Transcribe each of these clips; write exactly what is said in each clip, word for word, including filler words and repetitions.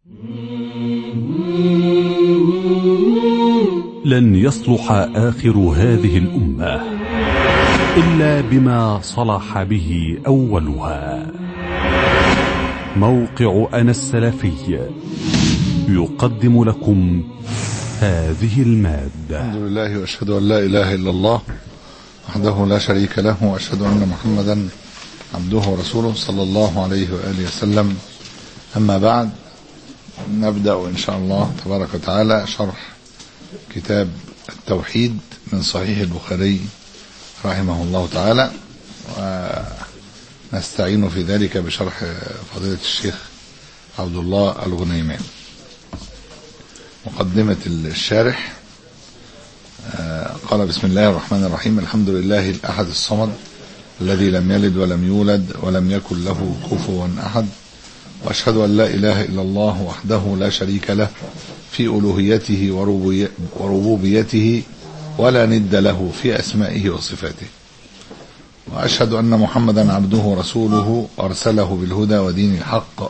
لن يصلح آخر هذه الأمة إلا بما صلح به أولها. موقع أنا السلفي يقدم لكم هذه المادة. الحمد لله وأشهد أن لا إله إلا الله وحده لا شريك له، وأشهد أن محمدا عبده ورسوله صلى الله عليه وآله وسلم. أما بعد، نبدأ إن شاء الله تبارك وتعالى شرح كتاب التوحيد من صحيح البخاري رحمه الله تعالى، ونستعين في ذلك بشرح فضيلة الشيخ عبد الله الغنيمان. مقدمة الشارح قال: بسم الله الرحمن الرحيم. الحمد لله الأحد الصمد الذي لم يلد ولم يولد ولم يكن له كفوا أحد، وأشهد أن لا إله إلا الله وحده لا شريك له في ألوهيته وربوبيته ولا ند له في أسمائه وصفاته، وأشهد أن محمدا عبده ورسوله أرسله بالهدى ودين الحق،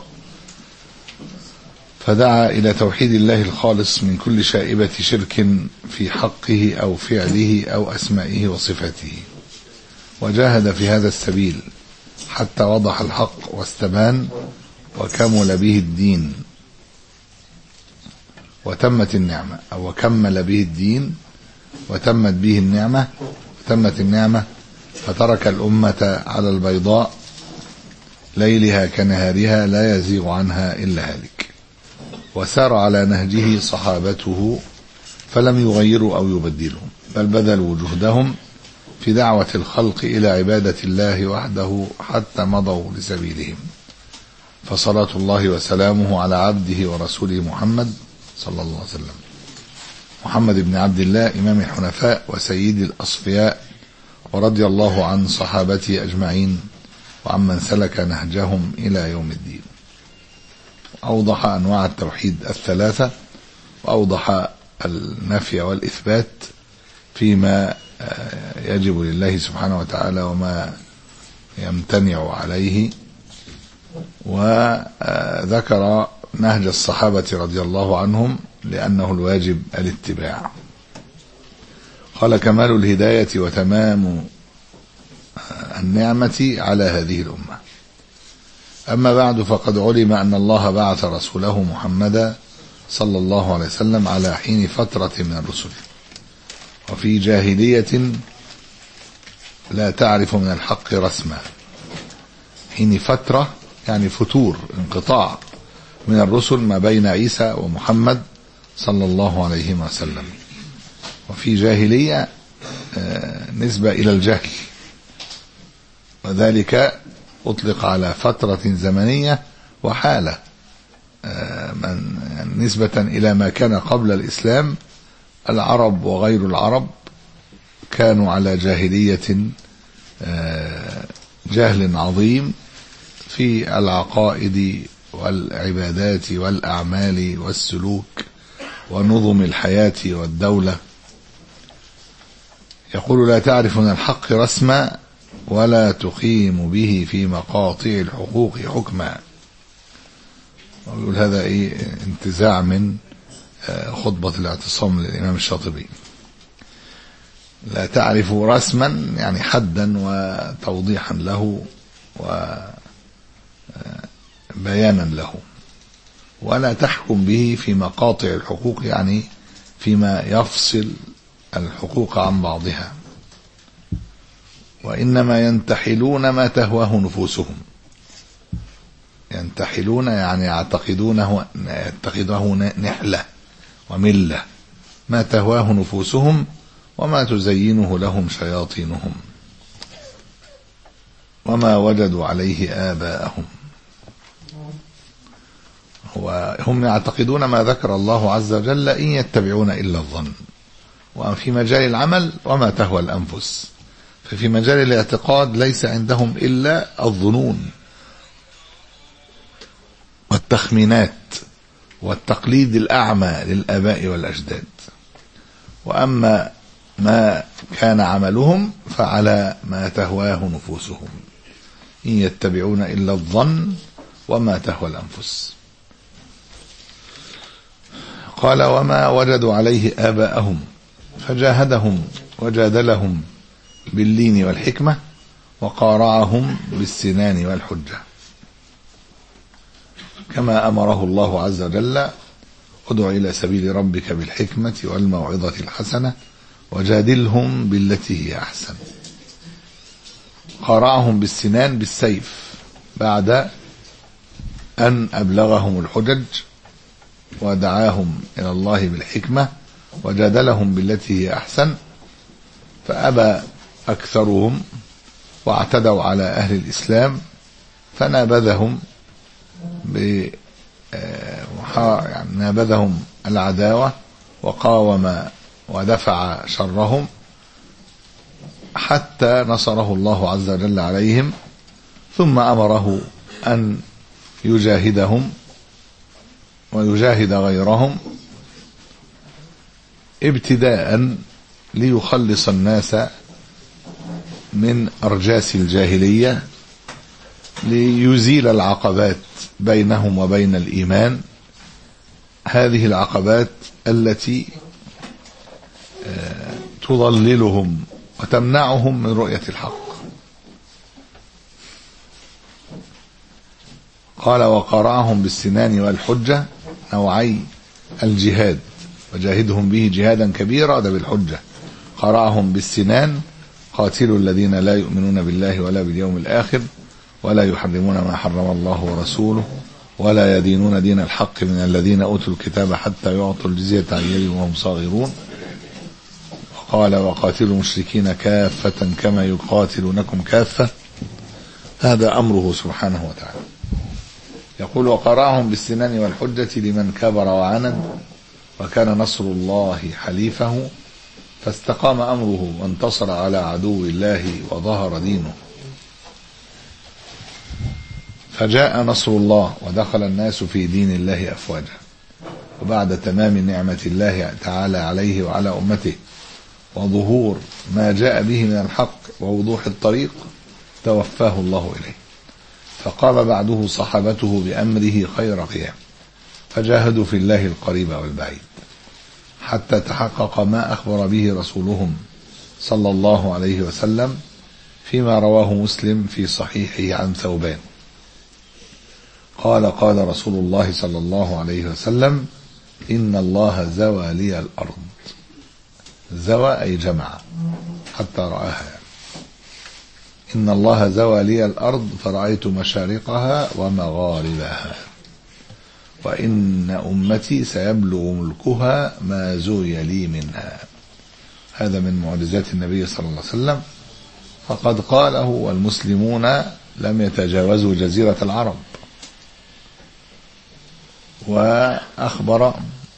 فدعا إلى توحيد الله الخالص من كل شائبة شرك في حقه أو فعله أو أسمائه وصفاته، وجاهد في هذا السبيل حتى وضح الحق واستبان وكمل به الدين وتمت النعمة أو وكمل به الدين وتمت به النعمة وتمت النعمة فترك الأمة على البيضاء ليلها كنهارها لا يزيغ عنها إلا هالك، وسار على نهجه صحابته فلم يغيروا أو يبدلوا، بل بذلوا جهدهم في دعوة الخلق إلى عبادة الله وحده حتى مضوا لسبيلهم. فصلاة الله وسلامه على عبده ورسوله محمد صلى الله عليه وسلم، محمد بن عبد الله إمام الحنفاء وسيد الأصفياء، ورضي الله عن صحابته أجمعين وعمن سلك نهجهم إلى يوم الدين. أوضح أنواع التوحيد الثلاثة، وأوضح النفي والإثبات فيما يجب لله سبحانه وتعالى وما يمتنع عليه، وذكر نهج الصحابة رضي الله عنهم لأنه الواجب الاتباع. قال: كمال الهداية وتمام النعمة على هذه الأمة. أما بعد، فقد علم أن الله بعث رسوله محمدا صلى الله عليه وسلم على حين فترة من الرسل، وفي جاهلية لا تعرف من الحق رسما. حين فترة يعني فتور، انقطاع من الرسل ما بين عيسى ومحمد صلى الله عليه وسلم. وفي جاهلية نسبة إلى الجهل، وذلك أطلق على فترة زمنية وحالة من نسبة إلى ما كان قبل الإسلام. العرب وغير العرب كانوا على جاهلية، جهل عظيم في العقائد والعبادات والأعمال والسلوك ونظم الحياة والدولة. يقول: لا تعرف من الحق رسما ولا تقيم به في مقاطع الحقوق حكما. ويقول هذا ايه انتزاع من خطبة الاعتصام للإمام الشاطبي. لا تعرف رسما يعني حدا وتوضيحا له وبيانا له، ولا تحكم به في مقاطع الحقوق يعني فيما يفصل الحقوق عن بعضها، وإنما ينتحلون ما تهواه نفوسهم. ينتحلون يعني يعتقدونه يتخذه نحلة وملة، ما تهواه نفوسهم وما تزينه لهم شياطينهم وما وجدوا عليه آباءهم. وهم يعتقدون ما ذكر الله عز وجل: إن يتبعون إلا الظن. وفي مجال العمل وما تهوى الأنفس، ففي مجال الاعتقاد ليس عندهم إلا الظنون والتخمينات والتقليد الأعمى للآباء والأجداد. وأما ما كان عملهم فعلى ما تهواه نفوسهم، إن يتبعون إلا الظن وما تهوى الأنفس. قال وما وجدوا عليه آباءهم فجاهدهم وجادلهم باللين والحكمة وقارعهم بالسنان والحجة، كما أمره الله عز وجل: ادع إلى سبيل ربك بالحكمة والموعظة الحسنة وجادلهم بالتي هي أحسن. قارعهم بالسنان بالسيف بعد أن أبلغهم الحجج ودعاهم إلى الله بالحكمة وجادلهم بالتي هي أحسن، فأبى أكثرهم واعتدوا على أهل الإسلام، فنابذهم ب يعني نابذهم العداوة وقاوم ودفع شرهم حتى نصره الله عز وجل عليهم، ثم أمره أن يجاهدهم ويجاهد غيرهم ابتداء ليخلص الناس من أرجاس الجاهلية، ليزيل العقبات بينهم وبين الإيمان، هذه العقبات التي تضللهم وتمنعهم من رؤية الحق. قال وقرعهم بالسنان والحجة، نوعي الجهاد، وجاهدهم به جهادا كبيرا، ده بالحجة. قرعهم بالسنان، قاتلوا الذين لا يؤمنون بالله ولا باليوم الآخر ولا يحرمون ما حرم الله ورسوله ولا يدينون دين الحق من الذين أوتوا الكتاب حتى يعطوا الجزية عن يد وهم صاغرون. قال وقاتلوا المشركين كافة كما يقاتلونكم كافة، هذا أمره سبحانه وتعالى. يقول وقرعهم بالسنان والحجة لمن كبر وعند وكان نصر الله حليفه، فاستقام أمره وانتصر على عدو الله وظهر دينه، فجاء نصر الله ودخل الناس في دين الله أفواجا. وبعد تمام نعمة الله تعالى عليه وعلى أمته وظهور ما جاء به من الحق ووضوح الطريق، توفاه الله إليه، فقام بعده صحابته بأمره خير قيام، فجاهدوا في الله القريب والبعيد حتى تحقق ما أخبر به رسولهم صلى الله عليه وسلم فيما رواه مسلم في صحيحه عن ثوبان قال قال رسول الله صلى الله عليه وسلم: إن الله زوى لي الأرض. زوى أي جمع حتى رآها. إن الله زوى لي الأرض فرأيت مشارقها ومغاربها، وإن أمتي سيبلغ ملكها ما زوي لي منها. هذا من معجزات النبي صلى الله عليه وسلم، فقد قاله والمسلمون لم يتجاوزوا جزيرة العرب، وأخبر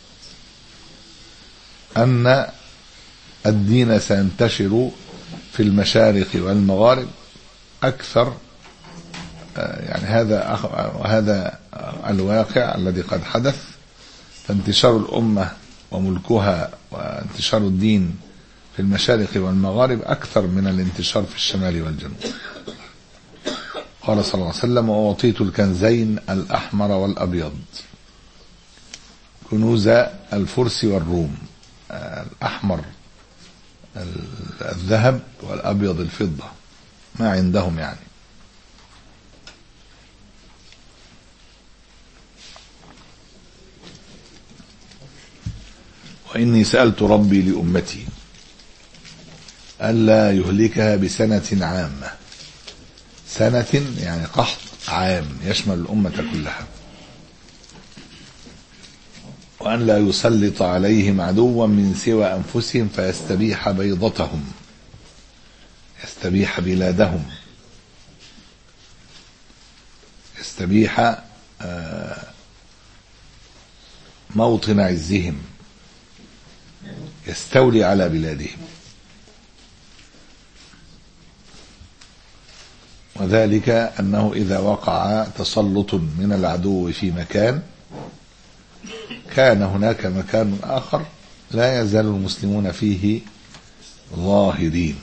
أن الدين سينتشر في المشارق والمغارب أكثر. يعني هذا هذا الواقع الذي قد حدث، فانتشار الأمة وملكها وانتشار الدين في المشارق والمغارب أكثر من الانتشار في الشمال والجنوب. قال صلى الله عليه وسلم: وأعطيت الكنزين الأحمر والأبيض، كنوز الفرس والروم، الأحمر الذهب والأبيض الفضة، ما عندهم يعني. وإني سألت ربي لأمتي ألا يهلكها بسنة عامة، سنة يعني قحط عام يشمل الأمة كلها، وأن لا يسلط عليهم عدوا من سوى أنفسهم فيستبيح بيضتهم، يستبيح بلادهم، يستبيح موطن عزهم، يستولي على بلادهم. وذلك أنه إذا وقع تسلط من العدو في مكان، كان هناك مكان آخر لا يزال المسلمون فيه ظاهرين.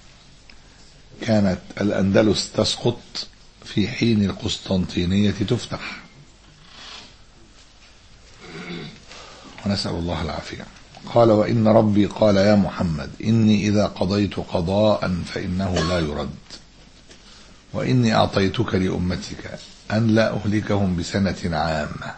كانت الأندلس تسقط في حين القسطنطينية تفتح، ونسأل الله العافية. قال وإن ربي قال يا محمد إني إذا قضيت قضاء فإنه لا يرد، وإني أعطيتك لأمتك أن لا أهلكهم بسنة عامة،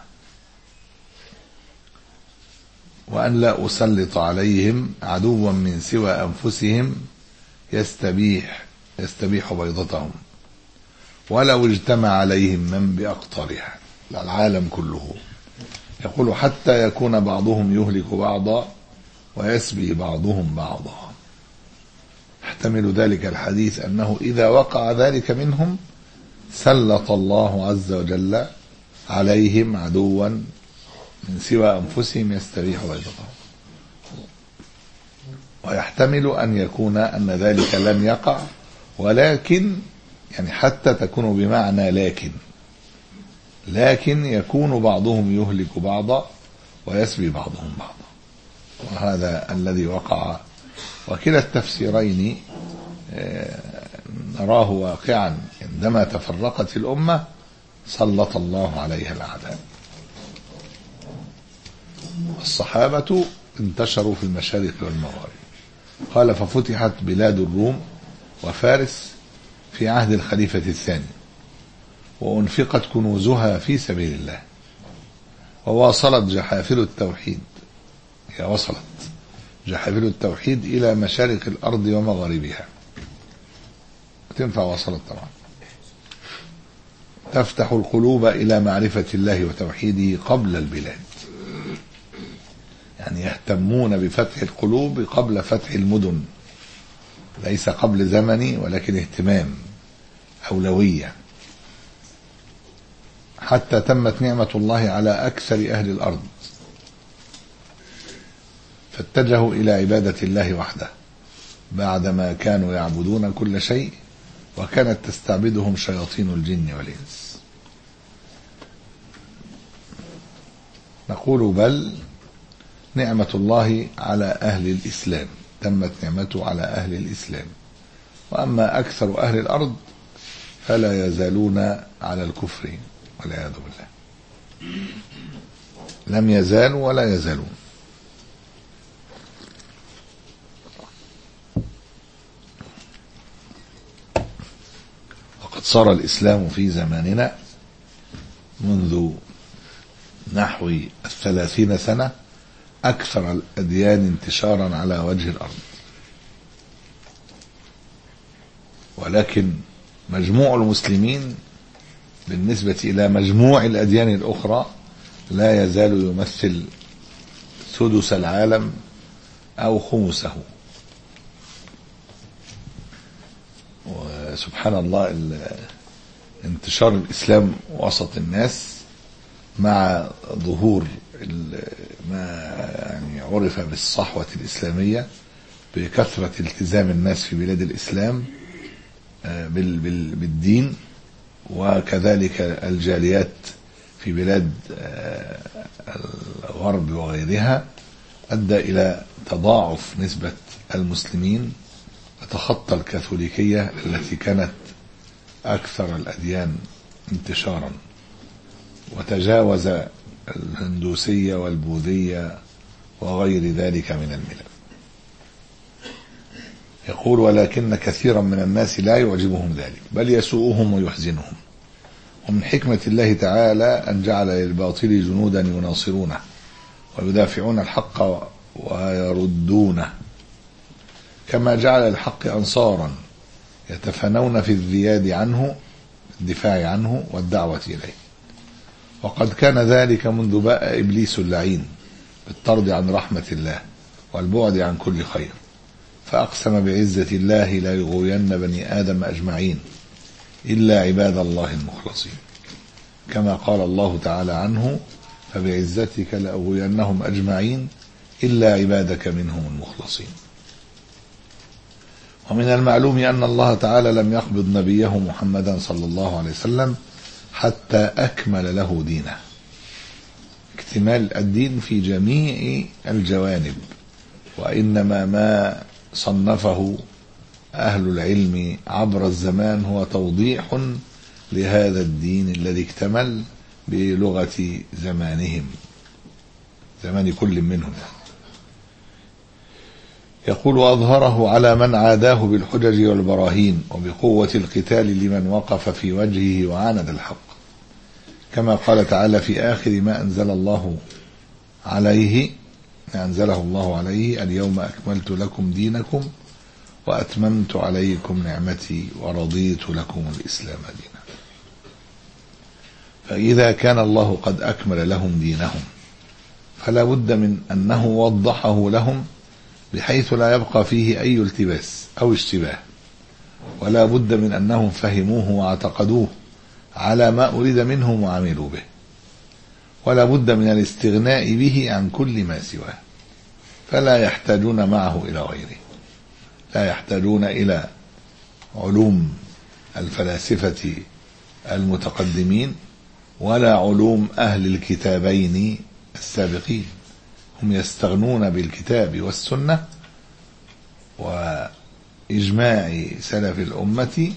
وأن لا أسلط عليهم عدوا من سوى أنفسهم يستبيح يستبيح بيضتهم، ولو اجتمع عليهم من بأقطارها، العالم كله. يقول حتى يكون بعضهم يهلك بعضا ويسبي بعضهم بعضا. يحتمل ذلك الحديث أنه إذا وقع ذلك منهم سلط الله عز وجل عليهم عدوا من سوى أنفسهم يستبيح بيضتهم، ويحتمل أن يكون أن ذلك لم يقع، ولكن يعني حتى تكون بمعنى لكن لكن يكون بعضهم يهلك بعضا ويسبي بعضهم بعضا، وهذا الذي وقع. وكلا التفسيرين نراه واقعا، عندما تفرقت الأمة سلط الله عليها الأعداء. الصحابة انتشروا في المشارق والمغارب. قال ففتحت بلاد الروم وفارس في عهد الخليفة الثاني، وأنفقت كنوزها في سبيل الله، وواصلت جحافل التوحيد هي وصلت جحافل التوحيد إلى مشارق الأرض ومغاربها. تنفع وصلت طبعا. تفتح القلوب إلى معرفة الله وتوحيده قبل البلاد، يعني يهتمون بفتح القلوب قبل فتح المدن، ليس قبل زمني ولكن اهتمام، أولوية. حتى تمت نعمة الله على أكثر أهل الأرض، فاتجهوا إلى عبادة الله وحده بعدما كانوا يعبدون كل شيء، وكانت تستعبدهم شياطين الجن والإنس. نقول بل نعمة الله على أهل الإسلام، تمت نعمته على أهل الإسلام، وأما أكثر أهل الأرض فلا يزالون على الكفر والعياذ بالله، لم يزالوا ولا يزالون. وقد صار الإسلام في زماننا منذ نحو الثلاثين سنة أكثر الأديان انتشارا على وجه الأرض، ولكن مجموع المسلمين بالنسبة إلى مجموع الأديان الأخرى لا يزال يمثل سدس العالم أو خمسه. وسبحان الله، انتشار الإسلام وسط الناس مع ظهور ما يعني عرف بالصحوة الإسلامية بكثرة التزام الناس في بلاد الإسلام بالدين، وكذلك الجاليات في بلاد الغرب وغيرها، أدى إلى تضاعف نسبة المسلمين وتخطى الكاثوليكية التي كانت أكثر الأديان انتشارا، وتجاوز الهندوسية والبوذية وغير ذلك من الملل. يقول ولكن كثيرا من الناس لا يعجبهم ذلك، بل يسوءهم ويحزنهم. ومن حكمة الله تعالى أن جعل للباطل جنودا يناصرونه ويدافعون الحق ويردونه، كما جعل الحق أنصارا يتفانون في الذياد عنه، الدفاع عنه والدعوة إليه. وقد كان ذلك منذ باء إبليس اللعين بالطرد عن رحمة الله والبعد عن كل خير، فأقسم بعزة الله لا يغوين بني آدم أجمعين إلا عباد الله المخلصين، كما قال الله تعالى عنه فبعزتك لأغوينهم أجمعين إلا عبادك منهم المخلصين. ومن المعلوم أن الله تعالى لم يقبض نبيه محمدا صلى الله عليه وسلم حتى أكمل له دينه، اكتمال الدين في جميع الجوانب، وإنما ما صنفه أهل العلم عبر الزمان هو توضيح لهذا الدين الذي اكتمل بلغة زمانهم. زمان كل منهم. يقول وأظهره على من عاداه بالحجج والبراهين وبقوة القتال لمن وقف في وجهه وعاند الحق، كما قال تعالى في آخر ما أنزل الله عليه ما أنزله الله عليه: اليوم أكملت لكم دينكم وأتممت عليكم نعمتي ورضيت لكم الإسلام دينا. فإذا كان الله قد أكمل لهم دينهم فلا بد من أنه وضحه لهم بحيث لا يبقى فيه أي التباس أو اشتباه، ولا بد من أنهم فهموه واعتقدوه على ما أريد منهم وعملوا به، ولا بد من الاستغناء به عن كل ما سواه، فلا يحتاجون معه إلى غيره، لا يحتاجون إلى علوم الفلاسفة المتقدمين ولا علوم أهل الكتابين السابقين، هم يستغنون بالكتاب والسنة وإجماع سلف الأمة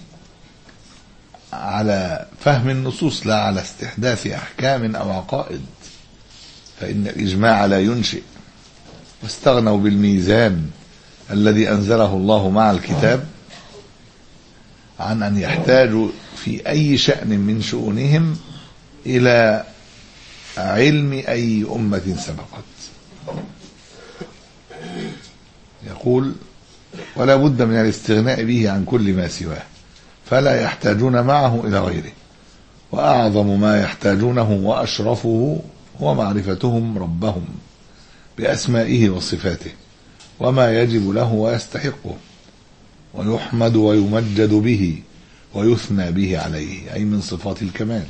على فهم النصوص لا على استحداث أحكام أو عقائد، فإن الإجماع لا ينشئ. واستغنوا بالميزان الذي أنزله الله مع الكتاب عن أن يحتاجوا في أي شأن من شؤونهم إلى علم أي أمة سبقت. يقول ولا بد من الاستغناء به عن كل ما سواه، فلا يحتاجون معه إلى غيره، وأعظم ما يحتاجونه وأشرفه هو معرفتهم ربهم بأسمائه وصفاته وما يجب له ويستحقه، ويحمد ويمجد به ويثنى به عليه، أي من صفات الكمال.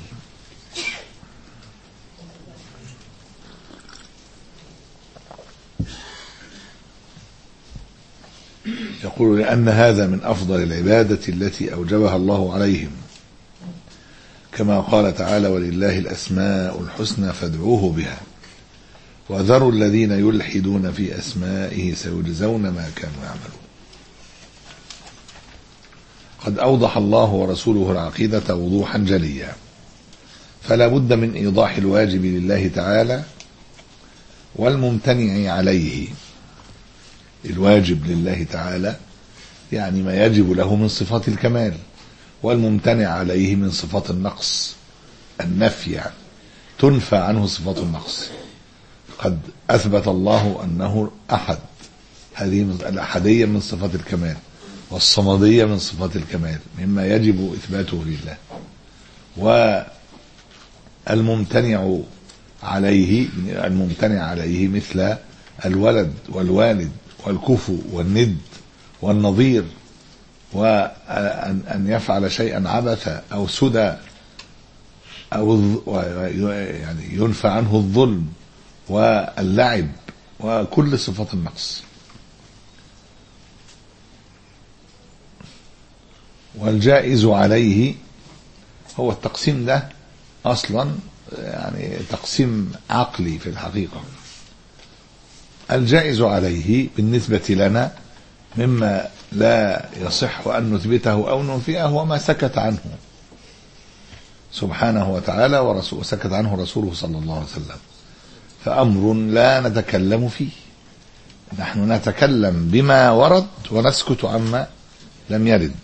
يقول لأن هذا من أفضل العبادة التي أوجبها الله عليهم، كما قال تعالى: ولله الأسماء الحسنى فادعوه بها وذروا الذين يلحدون في أسمائه سيجزون ما كانوا يعملون. قد أوضح الله ورسوله العقيدة وضوحا جليا، فلا بد من إيضاح الواجب لله تعالى والممتنع عليه. الواجب لله تعالى يعني ما يجب له من صفات الكمال، والممتنع عليه من صفات النقص، النفي يعني تنفى عنه صفات النقص. قد أثبت الله أنه أحد، هذه الأحدية من صفات الكمال، والصمدية من صفات الكمال مما يجب إثباته لله. والممتنع عليه الممتنع عليه مثل الولد والوالد والكفو والند والنظير، وأن يفعل شيئا عبثا أو سدى، أو يعني ينفى عنه الظلم واللعب وكل صفات النقص. والجائز عليه هو التقسيم ده أصلا يعني تقسيم عقلي في الحقيقة. الجائز عليه بالنسبة لنا مما لا يصح أن نثبته أو ننفيه وما سكت عنه سبحانه وتعالى ورسوله، سكت عنه رسوله صلى الله عليه وسلم، فأمر لا نتكلم فيه. نحن نتكلم بما ورد ونسكت عما لم يرد.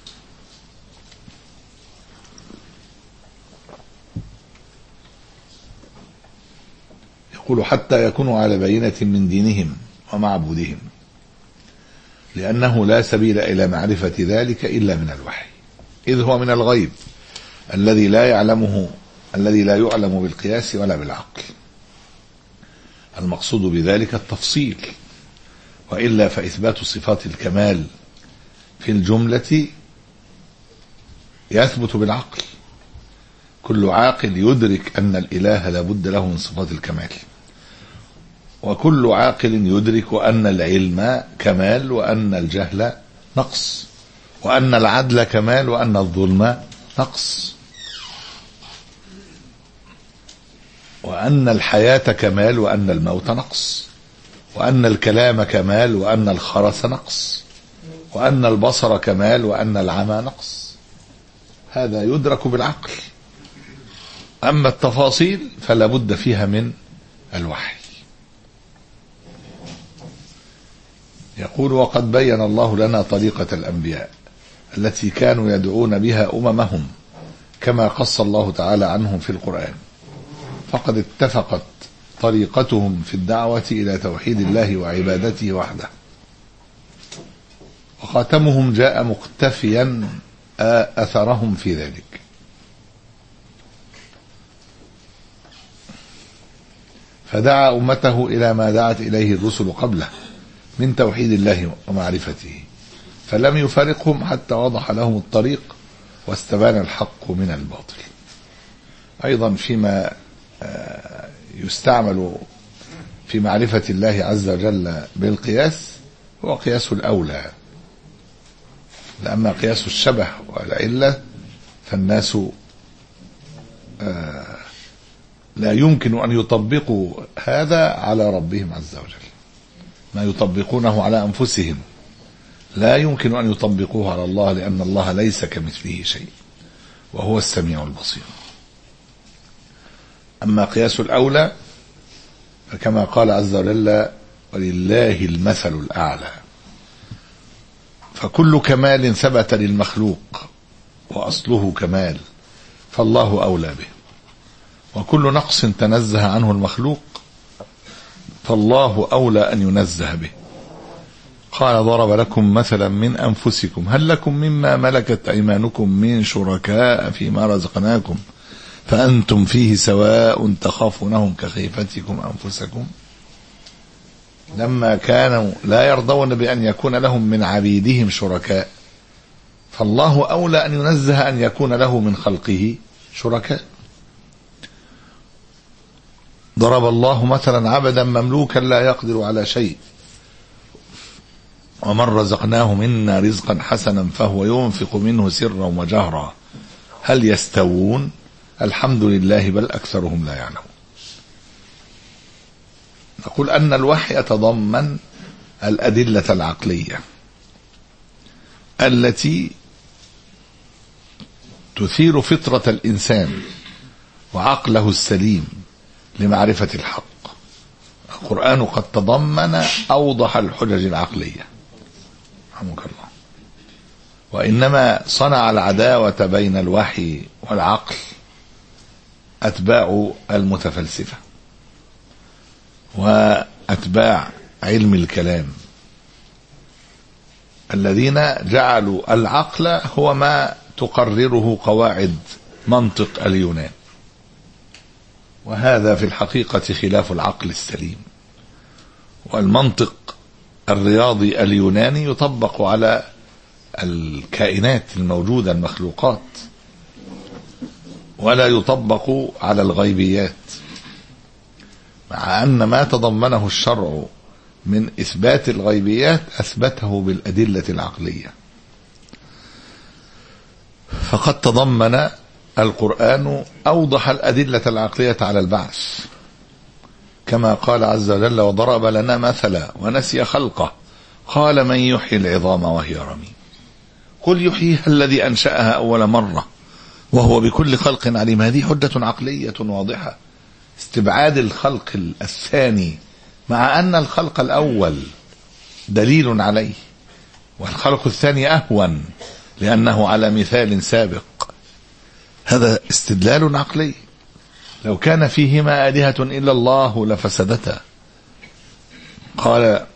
يقول حتى يكونوا على بينة من دينهم ومعبودهم، لأنه لا سبيل إلى معرفة ذلك إلا من الوحي، إذ هو من الغيب الذي لا يعلمه الذي لا يعلم بالقياس ولا بالعقل. المقصود بذلك التفصيل، وإلا فإثبات صفات الكمال في الجملة يثبت بالعقل. كل عاقل يدرك أن الإله لا بد له من صفات الكمال، وكل عاقل يدرك أن العلم كمال وأن الجهل نقص، وأن العدل كمال وأن الظلم نقص، وأن الحياة كمال وأن الموت نقص، وأن الكلام كمال وأن الخرس نقص، وأن البصر كمال وأن العمى نقص. هذا يدرك بالعقل. أما التفاصيل فلا بد فيها من الوحي. يقول: وقد بين الله لنا طريقة الأنبياء التي كانوا يدعون بها أممهم كما قص الله تعالى عنهم في القرآن، فقد اتفقت طريقتهم في الدعوة إلى توحيد الله وعبادته وحده، وخاتمهم جاء مقتفيا أثرهم في ذلك. فدعا أمته إلى ما دعت إليه الرسل قبله من توحيد الله ومعرفته، فلم يفارقهم حتى وضح لهم الطريق واستبان الحق من الباطل. أيضا فيما يستعمل في معرفة الله عز وجل بالقياس هو قياس الأولى، لأما قياس الشبه والعلة فالناس لا يمكن أن يطبقوا هذا على ربهم عز وجل، ما يطبقونه على أنفسهم لا يمكن أن يطبقوه على الله، لأن الله ليس كمثله شيء وهو السميع البصير. أما قياس الأولى فكما قال عز وجل: ولله المثل الأعلى، فكل كمال ثبت للمخلوق وأصله كمال فالله أولى به، وكل نقص تنزه عنه المخلوق فالله أولى أن ينزه به. قال: ضرب لكم مثلا من أنفسكم هل لكم مما ملكت أيمانكم من شركاء فيما رزقناكم فأنتم فيه سواء تخافونهم كخيفتكم أنفسكم. لما كانوا لا يرضون بأن يكون لهم من عبيدهم شركاء فالله أولى أن ينزه أن يكون له من خلقه شركاء. ضرب الله مثلا عبدا مملوكا لا يقدر على شيء ومن رزقناه منا رزقا حسنا فهو ينفق منه سرا وجهرا هل يستوون الحمد لله بل أكثرهم لا يعلمون. نقول أن الوحي يتضمن الأدلة العقلية التي تثير فطرة الإنسان وعقله السليم لمعرفة الحق. القرآن قد تضمن أوضح الحجج العقلية رحمك الله، وإنما صنع العداوة بين الوحي والعقل أتباع المتفلسفة وأتباع علم الكلام الذين جعلوا العقل هو ما تقرره قواعد منطق اليونان، وهذا في الحقيقة خلاف العقل السليم. والمنطق الرياضي اليوناني يطبق على الكائنات الموجودة المخلوقات ولا يطبق على الغيبيات، مع أن ما تضمنه الشرع من إثبات الغيبيات أثبته بالأدلة العقلية. فقد تضمن القرآن أوضح الأدلة العقلية على البعث كما قال عز وجل: وضرب لنا مثلا ونسي خلقه قال من يحيي العظام وهي رميم قل يحييها الذي أنشأها أول مرة وهو بكل خلق عليم. هذه حجة عقلية واضحة، استبعاد الخلق الثاني مع أن الخلق الأول دليل عليه والخلق الثاني أهون لأنه على مثال سابق. هذا استدلال عقلي. لو كان فيهما آلهة إلا الله لفسدتا. قال: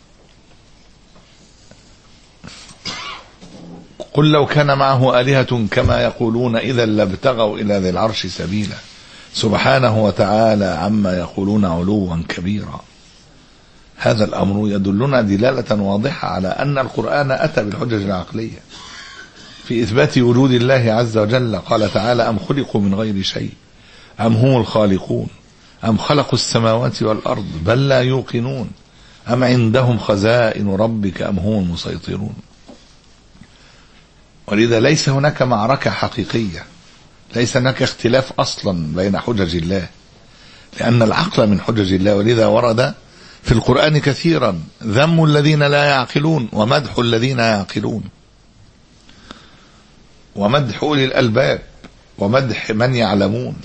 قل لو كان معه آلهة كما يقولون إذا لابتغوا إلى ذي العرش سبيلا سبحانه وتعالى عما يقولون علوا كبيرا. هذا الأمر يدلنا دلالة واضحة على أن القرآن أتى بالحجج العقلية في إثبات وجود الله عز وجل. قال تعالى: أم خلقوا من غير شيء أم هم الخالقون أم خلقوا السماوات والأرض بل لا يوقنون أم عندهم خزائن ربك أم هم المسيطرون. ولذا ليس هناك معركة حقيقية، ليس هناك اختلاف أصلا بين حجج الله، لأن العقل من حجج الله. ولذا ورد في القرآن كثيرا ذم الذين لا يعقلون ومدح الذين يعقلون، ومدح أولي الألباب ومدح من يعلمون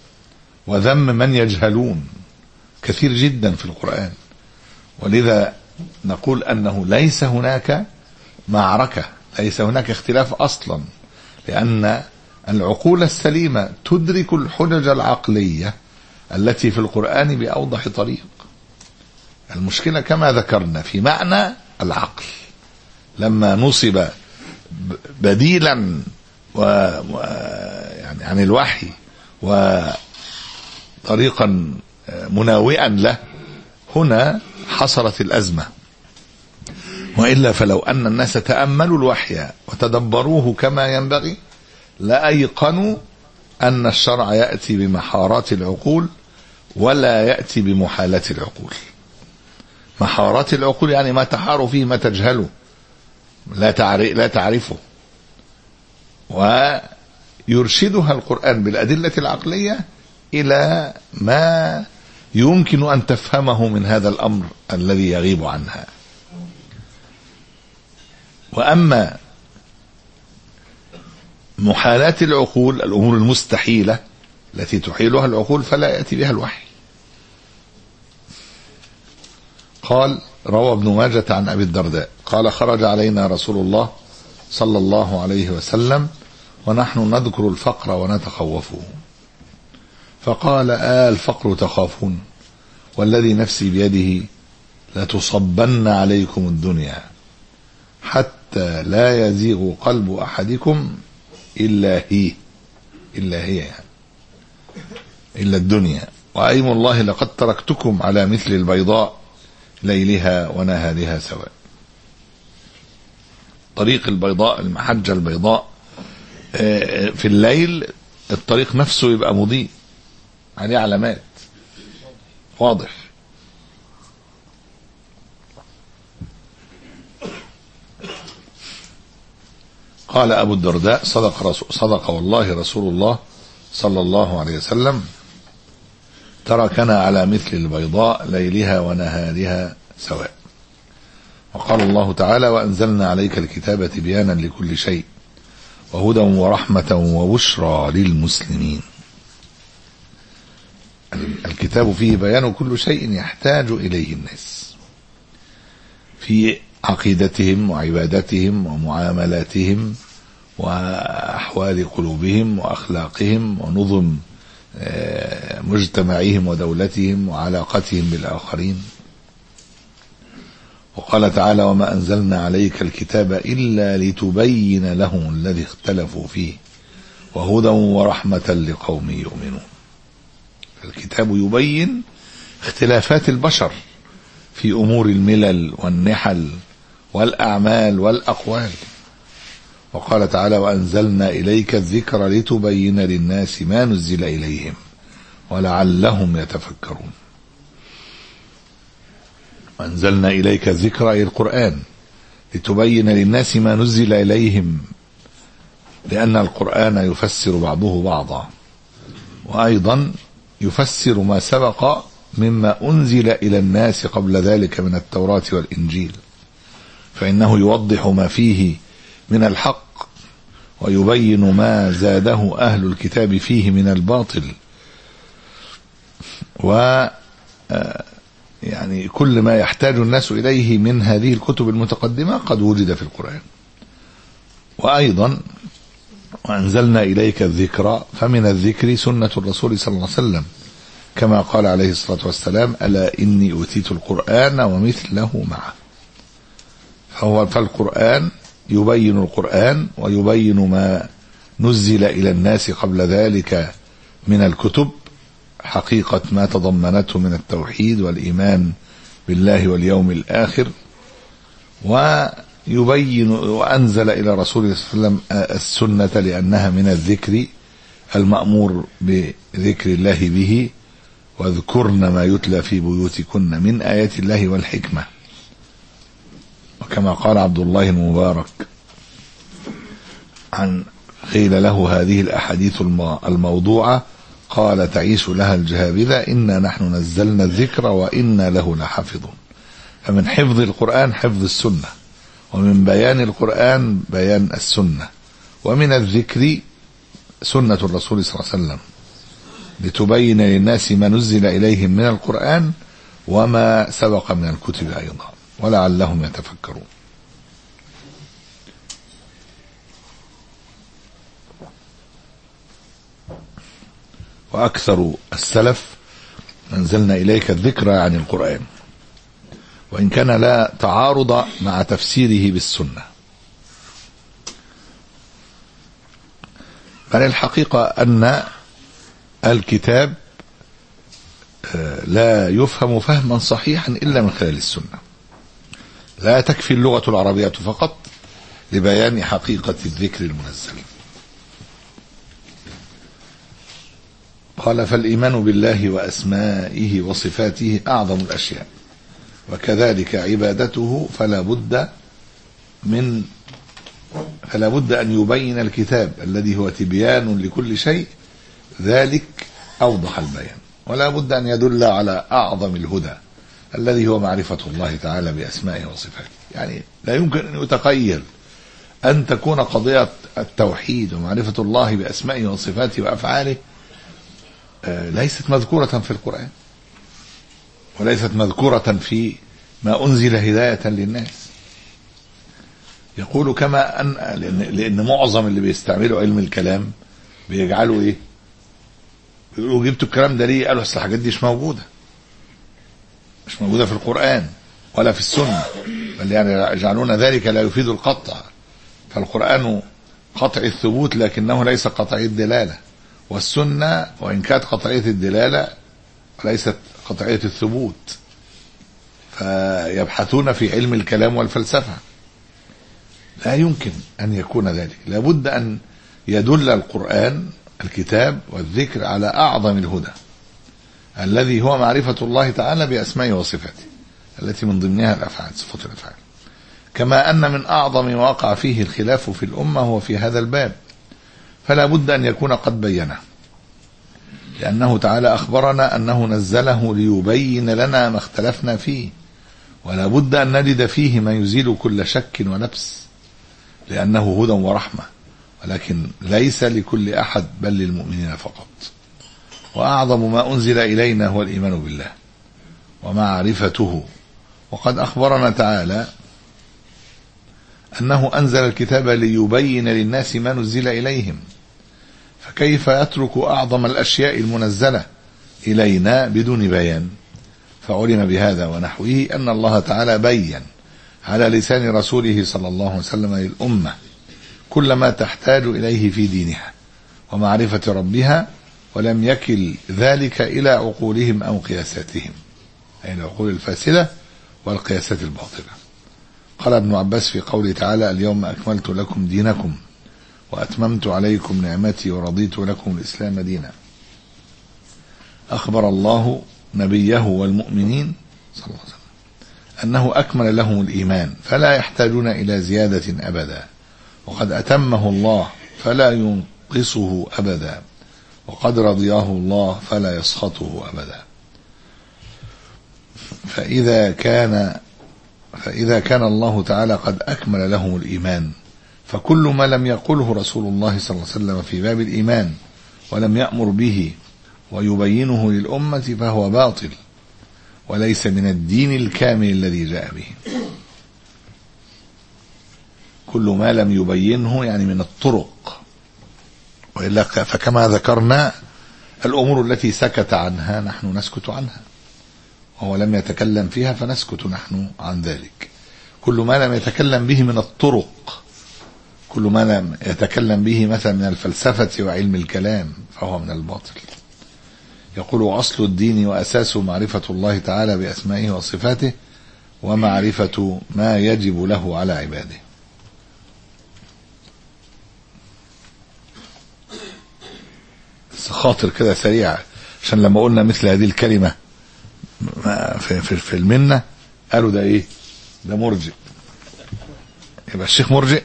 وذم من يجهلون، كثير جدا في القرآن. ولذا نقول أنه ليس هناك معركة، ليس هناك اختلاف أصلا، لأن العقول السليمة تدرك الحجج العقلية التي في القرآن بأوضح طريق. المشكلة كما ذكرنا في معنى العقل، لما نصب بديلا و يعني عن الوحي وطريقا مناوئا له، هنا حصلت الأزمة. وإلا فلو أن الناس تأملوا الوحي وتدبروه كما ينبغي لأيقنوا أن الشرع يأتي بمحارات العقول ولا يأتي بمحالات العقول. محارات العقول يعني ما تحار فيه، ما تجهله، لا تعرف لا تعرفه، ويرشدها القرآن بالأدلة العقلية إلى ما يمكن أن تفهمه من هذا الأمر الذي يغيب عنها. وأما محالات العقول، الأمور المستحيلة التي تحيلها العقول، فلا يأتي بها الوحي. قال روى ابن ماجة عن أبي الدرداء قال خرج علينا رسول الله صلى الله عليه وسلم ونحن نذكر الفقر ونتخوفه، فقال آه الفقر تخافون، والذي نفسي بيده لتصبن عليكم الدنيا حتى لا يزيغ قلب أحدكم إلا هي إلا هي يعني إلا الدنيا، وأيم الله لقد تركتكم على مثل البيضاء ليلها ونهارها سواء. طريق البيضاء، المحجة البيضاء، في الليل الطريق نفسه يبقى مضيء عليه علامات واضح. قال أبو الدرداء صدق, رسول صدق والله رسول الله صلى الله عليه وسلم تركنا على مثل البيضاء ليلها ونهارها سواء. وقال الله تعالى وأنزلنا عليك الكتاب تبيانا لكل شيء وهدى ورحمة وبشرى للمسلمين. الكتاب فيه بيان كل شيء يحتاج إليه الناس في عقيدتهم وعبادتهم ومعاملاتهم وأحوال قلوبهم وأخلاقهم ونظم مجتمعهم ودولتهم وعلاقتهم بالآخرين. وقال تعالى وما أنزلنا عليك الكتاب إلا لتبين لهم الذي اختلفوا فيه وهدى ورحمة لقوم يؤمنون. الكتاب يبين اختلافات البشر في أمور الملل والنحل والأعمال والأقوال. وقال تعالى وأنزلنا إليك الذكر لتبين للناس ما نزل إليهم ولعلهم يتفكرون. وأنزلنا إليك الذكر أي القرآن لتبين للناس ما نزل إليهم، لأن القرآن يفسر بعضه بعضا، وأيضا يفسر ما سبق مما أنزل إلى الناس قبل ذلك من التوراة والإنجيل، فإنه يوضح ما فيه من الحق ويبين ما زاده أهل الكتاب فيه من الباطل. و يعني كل ما يحتاج الناس إليه من هذه الكتب المتقدمة قد وجد في القرآن. وأيضا وأنزلنا إليك الذكر، فمن الذكر سنة الرسول صلى الله عليه وسلم كما قال عليه الصلاة والسلام ألا إني أوتيت القرآن ومثله معه. فهو فالقرآن يبين القرآن ويبين ما نزل إلى الناس قبل ذلك من الكتب، حقيقة ما تضمنته من التوحيد والإيمان بالله واليوم الآخر. ويبين وأنزل إلى رسول الله صلى الله عليه وسلم السنة لأنها من الذكر المأمور بذكر الله به، واذكرن ما يتلى في بيوتكن من آيات الله والحكمة. وكما قال عبد الله المبارك عن قيل له هذه الأحاديث الموضوعة قال تعيش لها الجهابذة إنا نحن نزلنا الذكر وإنا له لحافظون. فمن حفظ القرآن حفظ السنة، ومن بيان القرآن بيان السنة، ومن الذكر سنة الرسول صلى الله عليه وسلم لتبين للناس ما نزل إليهم من القرآن وما سبق من الكتب أيضا. ولعلهم يتفكرون. وأكثر السلف أنزلنا إليك الذكر عن القرآن، وإن كان لا تعارض مع تفسيره بالسنة، بل الحقيقة أن الكتاب لا يفهم فهما صحيحا إلا من خلال السنة. لا تكفي اللغة العربية فقط لبيان حقيقة الذكر المنزل. قال: فالإيمان بالله وأسمائه وصفاته أعظم الأشياء، وكذلك عبادته فلا بد من فلا بد أن يبين الكتاب الذي هو تبيان لكل شيء ذلك أوضح البيان، ولا بد أن يدل على أعظم الهدى الذي هو معرفة الله تعالى بأسمائه وصفاته. يعني لا يمكن أن يتخيل أن تكون قضية التوحيد ومعرفة الله بأسمائه وصفاته وأفعاله ليست مذكورة في القرآن، وليست مذكورة في ما أنزل هداية للناس. يقول كما أن لأن, لأن معظم اللي بيستعملوا علم الكلام بيجعلوا إيه؟ بيقولوا جبتوا الكلام ده ليه؟ قالوا أصل الحاجات دي مش موجودة مش موجودة في القرآن ولا في السنة، بل يعني يجعلون ذلك لا يفيد القطع، فالقرآن قطع الثبوت لكنه ليس قطعي الدلالة، والسنة وإن كانت قطعية الدلالة وليست قطعية الثبوت، فيبحثون في علم الكلام والفلسفة. لا يمكن أن يكون ذلك، لابد أن يدل القرآن الكتاب والذكر على أعظم الهدى الذي هو معرفة الله تعالى بأسمائه وصفاته التي من ضمنها الأفعال، صفات الأفعال. كما أن من أعظم ما وقع فيه الخلاف في الأمة هو في هذا الباب، فلا بد أن يكون قد بينه، لأنه تعالى أخبرنا أنه نزله ليبين لنا ما اختلفنا فيه، ولا بد أن نجد فيه ما يزيل كل شك ولبس، لأنه هدى ورحمة، ولكن ليس لكل أحد بل للمؤمنين فقط. وأعظم ما أنزل إلينا هو الإيمان بالله ومعرفته، وقد أخبرنا تعالى أنه أنزل الكتاب ليبين للناس ما نزل إليهم، فكيف يترك أعظم الأشياء المنزلة إلينا بدون بيان؟ فعلم بهذا ونحوه أن الله تعالى بين على لسان رسوله صلى الله عليه وسلم للأمة كل ما تحتاج إليه في دينها ومعرفة ربها، ولم يكل ذلك إلى عقولهم أو قياساتهم، أي العقول الفاسدة والقياسات الباطلة. قال ابن عباس في قوله تعالى: اليوم أكملت لكم دينكم وأتممت عليكم نعمتي ورضيت لكم الإسلام دينا. أخبر الله نبيه والمؤمنين صلى الله عليه وسلم أنه أكمل لهم الإيمان فلا يحتاجون إلى زيادة أبدا، وقد أتمه الله فلا ينقصه أبدا، وقد رضياه الله فلا يسخطه أبدا. فإذا كان فإذا كان الله تعالى قد أكمل لهم الإيمان، فكل ما لم يقله رسول الله صلى الله عليه وسلم في باب الإيمان ولم يأمر به ويبينه للأمة فهو باطل وليس من الدين الكامل الذي جاء به. كل ما لم يبينه يعني من الطرق، وإلا فكما ذكرنا الأمور التي سكت عنها نحن نسكت عنها، وهو لم يتكلم فيها فنسكت نحن عن ذلك. كل ما لم يتكلم به من الطرق، كل ما لم يتكلم به مثلا من الفلسفة وعلم الكلام فهو من الباطل. يقول: أصل الدين وأساسه معرفة الله تعالى بأسمائه وصفاته ومعرفة ما يجب له على عباده. خاطر كده سريع، عشان لما قلنا مثل هذه الكلمة في, في, في المنة قالوا ده ايه؟ ده مرجئ، يبقى الشيخ مرجئ؟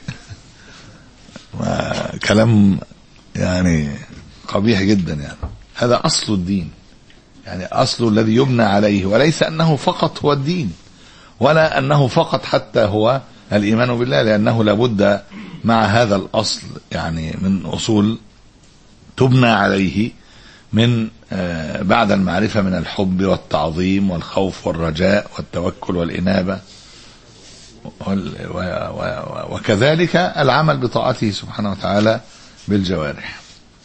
كلام يعني قبيح جدا. يعني هذا أصل الدين، يعني أصل الذي يبنى عليه، وليس أنه فقط هو الدين ولا أنه فقط حتى هو الإيمان بالله، لأنه لابد مع هذا الأصل يعني من أصول تبنى عليه من بعد المعرفة من الحب والتعظيم والخوف والرجاء والتوكل والإنابة وكذلك العمل بطاعته سبحانه وتعالى بالجوارح.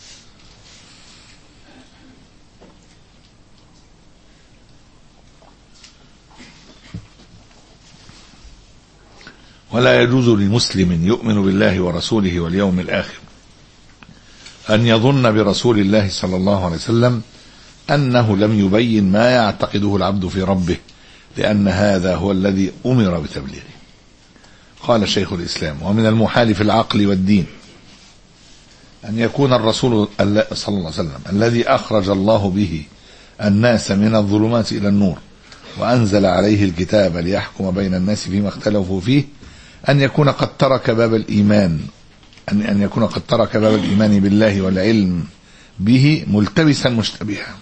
ولا يجوز لمسلم يؤمن بالله ورسوله واليوم الآخر أن يظن برسول الله صلى الله عليه وسلم أنه لم يبين ما يعتقده العبد في ربه، لأن هذا هو الذي أمر بتبليغه. قال شيخ الإسلام: ومن المحال في العقل والدين أن يكون الرسول صلى الله عليه وسلم الذي أخرج الله به الناس من الظلمات إلى النور وأنزل عليه الكتاب ليحكم بين الناس فيما اختلفوا فيه أن يكون قد ترك باب الإيمان أن أن يكون قد ترك باب الإيمان بالله والعلم به ملتبسا مشتبها،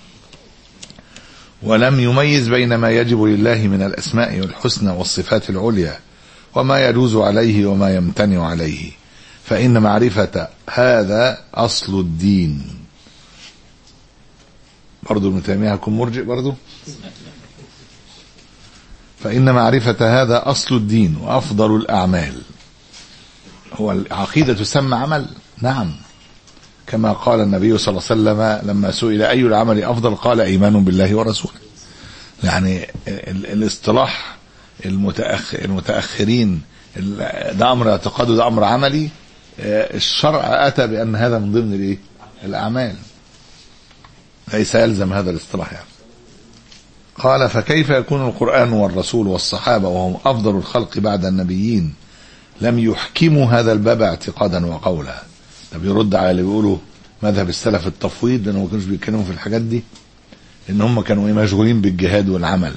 ولم يميز بين ما يجب لله من الأسماء والحسنى والصفات العليا وما يجوز عليه وما يمتنع عليه، فإن معرفة هذا أصل الدين. برضو ابن تيمية هكون مرجئ برضو. فإن معرفة هذا أصل الدين وأفضل الأعمال. هو العقيدة تسمى عمل؟ نعم، كما قال النبي صلى الله عليه وسلم لما سئل أي العمل أفضل قال إيمان بالله ورسوله. يعني الاصطلاح المتأخر المتأخرين ده أمر اعتقاد وده أمر عملي، الشرع أتى بأن هذا من ضمن الإيه؟ الأعمال، ليس يلزم هذا الاصطلاح يعني. قال: فكيف يكون القرآن والرسول والصحابة وهم أفضل الخلق بعد النبيين لم يحكموا هذا الباب اعتقادا وقولا؟ ده بيرد على اللي بيقولوا مذهب السلف التفويض، لأنهم ما كانوش بيتكلموا في الحاجات دي، لأن هم كانوا مشغولين بالجهاد والعمل،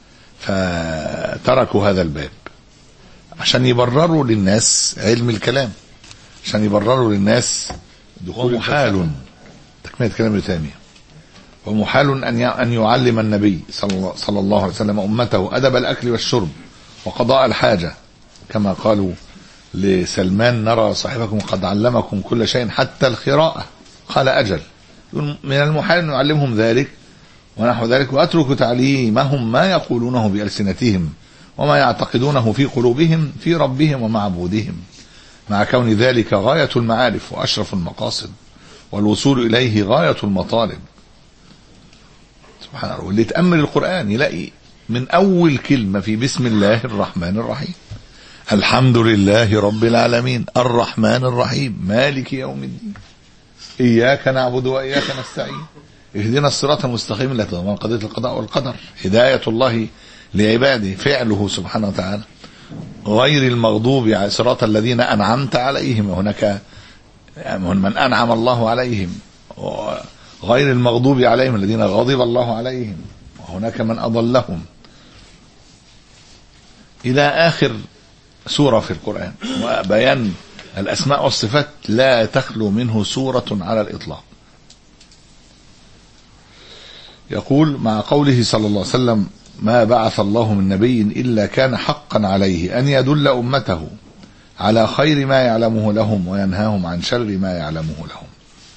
فتركوا هذا الباب عشان يبرروا للناس علم الكلام، عشان يبرروا للناس دخول محال تكملة كلام ابن تيمية. ومحال أن أن يعلم النبي صلى الله عليه وسلم أمته أدب الأكل والشرب وقضاء الحاجة، كما قالوا لسلمان: نرى صاحبكم قد علمكم كل شيء حتى الخراءة. قال: أجل. من المحال أن يعلمهم ذلك ونحو ذلك، وأترك تعليمهم ما يقولونه بألسنتهم وما يعتقدونه في قلوبهم في ربهم ومعبودهم، مع كون ذلك غاية المعارف وأشرف المقاصد والوصول إليه غاية المطالب. سبحان الله. واللي يتأمل القرآن يلاقي من أول كلمة في بسم الله الرحمن الرحيم: الحمد لله رب العالمين الرحمن الرحيم مالك يوم الدين إياك نعبد وإياك نستعين اهدنا الصراط المستقيم التي تضمن قضية القضاء والقدر، هداية الله لعباده فعله سبحانه وتعالى، غير المغضوب على صراط الذين أنعمت عليهم، وهناك من أنعم الله عليهم، غير المغضوب عليهم الذين غضب الله عليهم، وهناك من أضلهم، إلى آخر سورة في القرآن. وبيان الأسماء والصفات لا تخلو منه سورة على الإطلاق. يقول: مع قوله صلى الله عليه وسلم: ما بعث الله من نبي إلا كان حقا عليه أن يدل أمته على خير ما يعلمه لهم وينهاهم عن شر ما يعلمه لهم.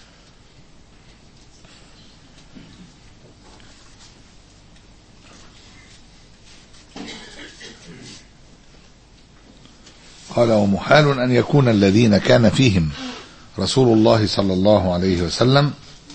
قال: ومحال أن يكون الذين كان فيهم رسول الله صلى الله عليه وسلم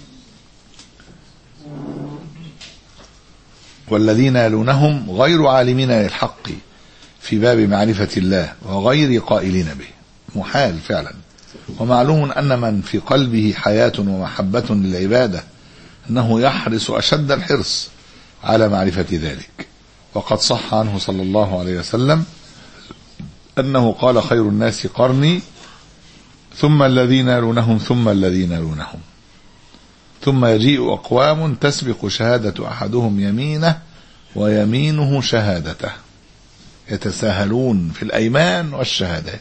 والذين يلونهم غير عالمين للحق في باب معرفة الله وغير قائلين به. محال فعلا. ومعلوم أن من في قلبه حياة ومحبة للعبادة أنه يحرص أشد الحرص على معرفة ذلك. وقد صح عنه صلى الله عليه وسلم أنه قال: خير الناس قرني ثم الذين يلونهم ثم الذين يلونهم ثم يجيء أقوام تسبق شهادة أحدهم يمينه ويمينه شهادته، يتساهلون في الأيمان والشهادات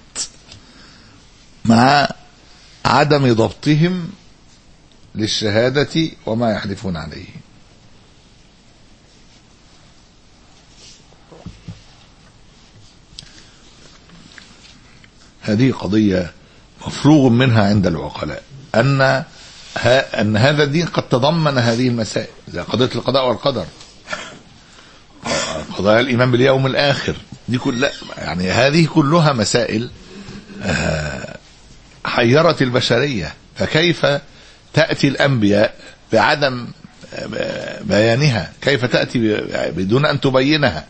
مع عدم ضبطهم للشهادة وما يحلفون عليه. هذه قضية مفروغ منها عند العقلاء، أن أن هذا الدين قد تضمن هذه المسائل، زي قضية القضاء والقدر، قضايا الإيمان باليوم الآخر، دي كلها يعني هذه كلها مسائل حيرت البشرية. فكيف تأتي الأنبياء بعدم بيانها؟ كيف تأتي بدون أن تبينها؟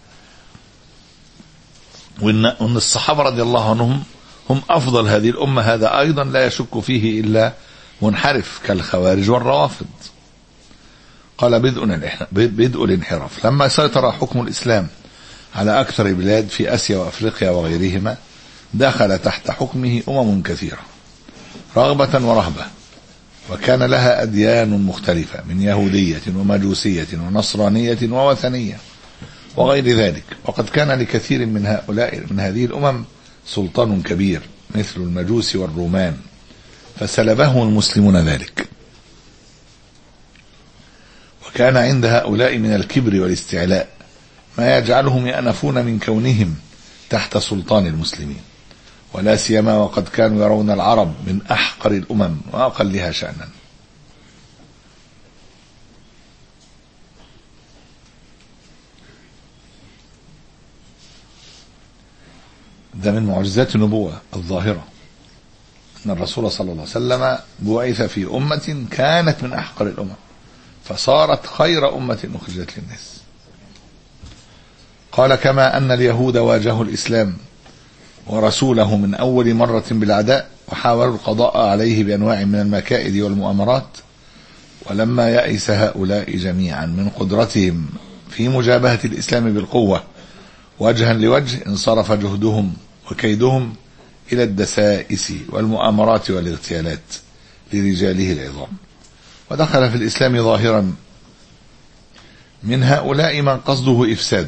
وإن الصحابة رضي الله عنهم هم أفضل هذه الأمة، هذا أيضا لا يشك فيه إلا منحرف كالخوارج والروافض. قال بدء الانحراف لما سيطر حكم الإسلام على أكثر البلاد في آسيا وأفريقيا وغيرهما، دخل تحت حكمه أمم كثيرة رغبة ورهبة، وكان لها أديان مختلفة من يهودية ومجوسية ونصرانية ووثنية وغير ذلك. وقد كان لكثير من هؤلاء من هذه الأمم سلطان كبير مثل المجوس والرومان، فسلبهم المسلمون ذلك. وكان عند هؤلاء من الكبر والاستعلاء ما يجعلهم يأنفون من كونهم تحت سلطان المسلمين، ولا سيما وقد كانوا يرون العرب من أحقر الأمم وأقلها شأنا. ده من معجزات النبوة الظاهرة أن الرسول صلى الله عليه وسلم بعث في أمة كانت من أحقر الأمم فصارت خير أمة أخرجت للناس. قال كما أن اليهود واجهوا الإسلام ورسوله من أول مرة بالعداء وحاولوا القضاء عليه بأنواع من المكائد والمؤامرات، ولما يأس هؤلاء جميعا من قدرتهم في مجابهة الإسلام بالقوة وجها لوجه، انصرف جهدهم وكيدهم إلى الدسائس والمؤامرات والاغتيالات لرجاله العظام. ودخل في الإسلام ظاهرا من هؤلاء من قصده إفساده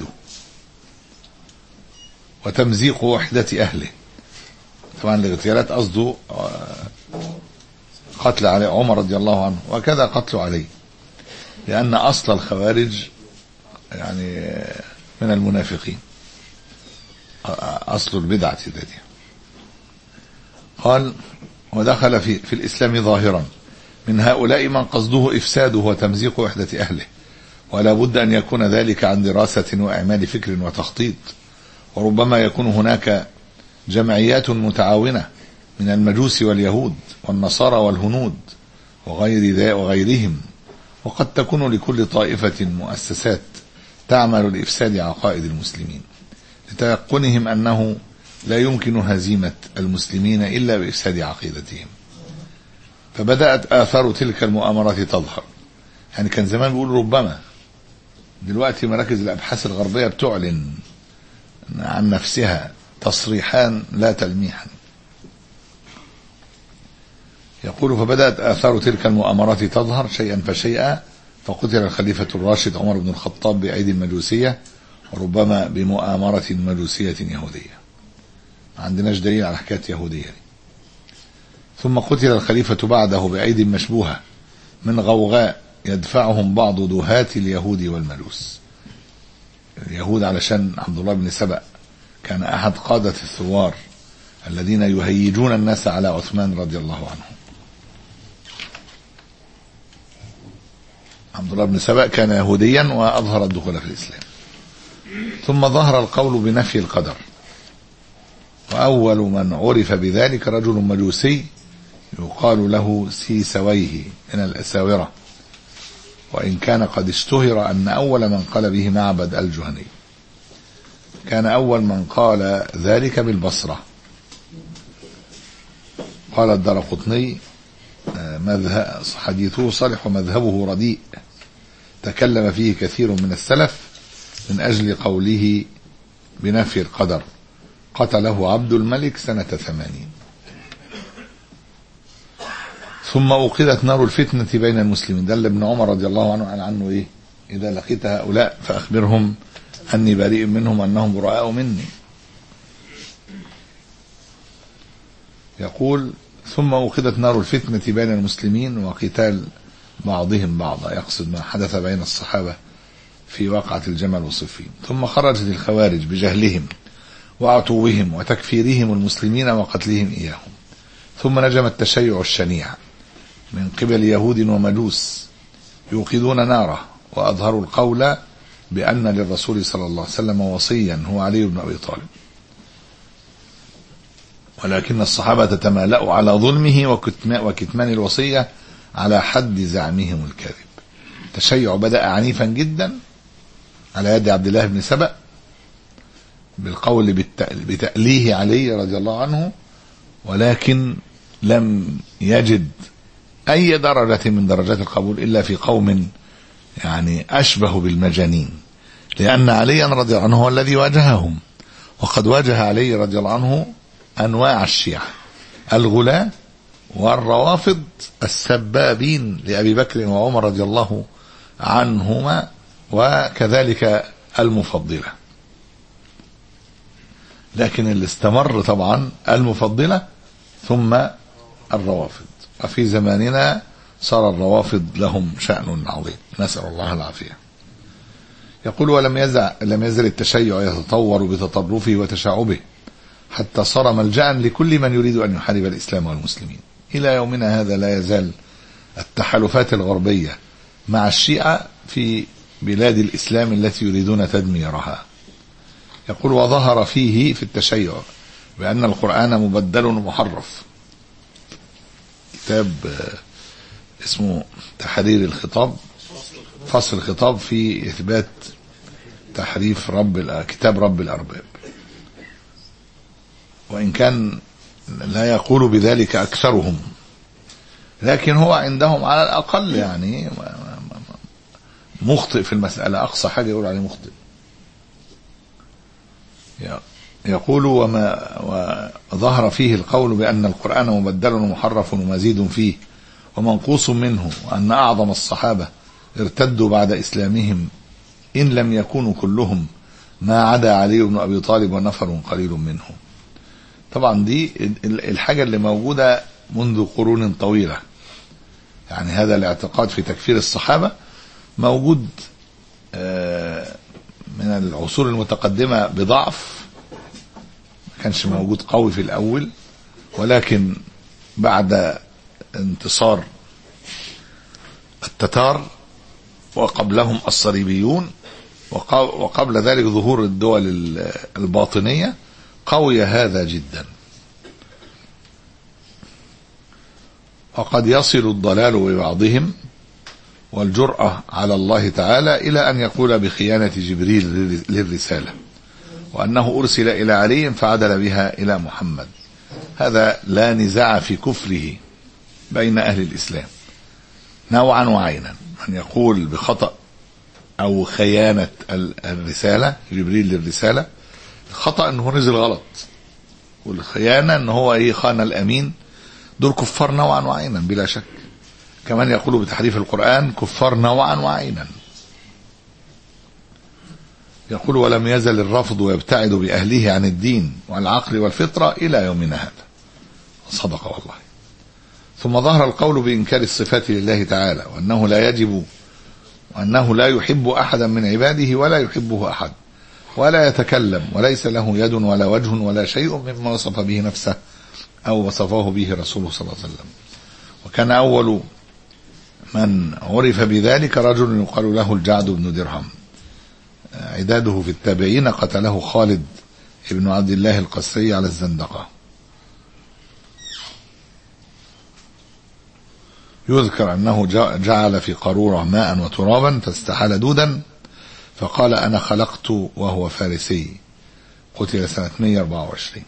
وتمزيق وحدة أهله. طبعا الاغتيالات قصده قتل علي عمر رضي الله عنه، وكذا قتل علي، لأن أصل الخوارج يعني من المنافقين، أصل البدعة ذاتها. قال ودخل في, في الإسلام ظاهرا من هؤلاء من قصده إفساده وتمزيق وحدة أهله، ولا بد أن يكون ذلك عن دراسة وإعمال فكر وتخطيط. وربما يكون هناك جمعيات متعاونة من المجوس واليهود والنصارى والهنود وغير وغيرهم، وقد تكون لكل طائفة مؤسسات تعمل لإفساد عقائد المسلمين لتيقنهم أنه لا يمكن هزيمة المسلمين إلا بإفساد عقيدتهم. فبدأت آثار تلك المؤامرات تظهر. يعني كان زمان بيقول ربما، دلوقتي مراكز الأبحاث الغربية بتعلن عن نفسها تصريحان لا تلميحا. يقول فبدأت آثار تلك المؤامرات تظهر شيئا فشيئا، فقتل الخليفة الراشد عمر بن الخطاب بأيدي المجوسية، وربما بمؤامرة مجوسية يهودية. ما عندناش دليل على حكاية يهودية. ثم قتل الخليفة بعده بأيدي مشبوهة من غوغاء يدفعهم بعض دهات اليهود والمجوس. اليهود علشان عبد الله بن سبأ كان أحد قادة الثوار الذين يهيجون الناس على عثمان رضي الله عنه. عبد الله بن سبأ كان يهوديا وأظهر الدخول في الإسلام. ثم ظهر القول بنفي القدر، وأول من عرف بذلك رجل مجوسي يقال له سيسويه من الأساورة، وإن كان قد اشتهر أن أول من قال به معبد الجهني. كان أول من قال ذلك بالبصرة. قال الدرقطني حديثه صالح ومذهبه رديء، تكلم فيه كثير من السلف من أجل قوله بنفي القدر. قتله عبد الملك سنة ثمانين. ثم أوقدت نار الفتنة بين المسلمين. دل ابن عمر رضي الله عنه عن عنه إيه؟ إذا لقيت هؤلاء فأخبرهم أني بريء منهم أنهم براء مني. يقول ثم أوقدت نار الفتنة بين المسلمين وقتال بعضهم بعضا، يقصد ما حدث بين الصحابة في واقعة الجمل وصفين. ثم خرجت الخوارج بجهلهم وعتوهم وتكفيرهم المسلمين وقتلهم إياهم. ثم نجم التشيع الشنيع من قبل يهود ومجوس يوقدون ناره، وأظهروا القول بأن للرسول صلى الله عليه وسلم وصيا هو علي بن أبي طالب، ولكن الصحابة تمالأوا على ظلمه وكتمان الوصية على حد زعمهم الكاذب. التشيع بدأ عنيفا جدا على يد عبد الله بن سبأ بالقول بتأليه علي رضي الله عنه، ولكن لم يجد أي درجة من درجات القبول إلا في قوم يعني أشبه بالمجانين، لأن عليا رضي الله عنه هو الذي واجههم، وقد واجه علي رضي الله عنه أنواع الشيعة الغلاة والروافض السبابين لأبي بكر وعمر رضي الله عنهما، وكذلك المفضلة. لكن اللي استمر طبعا المفضلة ثم الروافض، وفي زماننا صار الروافض لهم شأن عظيم، نسأل الله العافية. يقول ولم يزل لم يزل التشيع يتطور بتطرفه وتشعبه حتى صار ملجأ لكل من يريد أن يحارب الإسلام والمسلمين. إلى يومنا هذا لا يزال التحالفات الغربية مع الشيعة في بلاد الإسلام التي يريدون تدميرها. يقول وظهر فيه في التشيع بأن القرآن مبدل ومحرف. كتاب اسمه تحرير الخطاب، فصل الخطاب في إثبات تحريف رب كتاب رب الأرباب، وإن كان لا يقول بذلك أكثرهم، لكن هو عندهم على الأقل يعني مخطئ في المسألة، أقصى حاجة يقول عليه مخطئ. يقول وما وظهر فيه القول بأن القرآن مبدل ومحرف ومزيد فيه ومنقوص منه، وأن أعظم الصحابة ارتدوا بعد إسلامهم إن لم يكونوا كلهم ما عدا علي بن أبي طالب ونفر قليل منهم. طبعا دي الحاجة اللي موجودة منذ قرون طويلة، يعني هذا الاعتقاد في تكفير الصحابة موجود من العصور المتقدمة بضعف، ما كانش موجود قوي في الأول، ولكن بعد انتصار التتار وقبلهم الصليبيون وقبل ذلك ظهور الدول الباطنية قوي هذا جدا. وقد يصل الضلال ببعضهم والجرأة على الله تعالى إلى أن يقول بخيانة جبريل للرسالة، وأنه أرسل إلى علي فعدل بها إلى محمد. هذا لا نزاع في كفره بين أهل الإسلام نوعا وعينا. من يقول بخطأ أو خيانة الرسالة جبريل للرسالة، الخطأ أنه نزل غلط، والخيانة أنه هو إيه خان الأمين، دول كفار نوعا وعينا بلا شك. كمان يقولوا بتحريف القرآن كفار نوعا وعينا. يقول ولم يزل الرفض ويبتعد بأهله عن الدين والعقل والفطرة إلى يومنا هذا. صدق والله. ثم ظهر القول بإنكار الصفات لله تعالى، وأنه لا يجب وأنه لا يحب أحدا من عباده ولا يحبه أحد، ولا يتكلم، وليس له يد ولا وجه ولا شيء مما وصف به نفسه أو وصفه به رسوله صلى الله عليه وسلم. وكان أول من عرف بذلك رجل يقال له الجعد بن درهم، عداده في التابعين، قتله خالد ابن عبد الله القسري على الزندقة. يذكر أنه جعل في قارورة ماء وترابا فاستحال دودا فقال أنا خلقت وهو فارسي، قتل سنة مئة وأربعة وعشرين.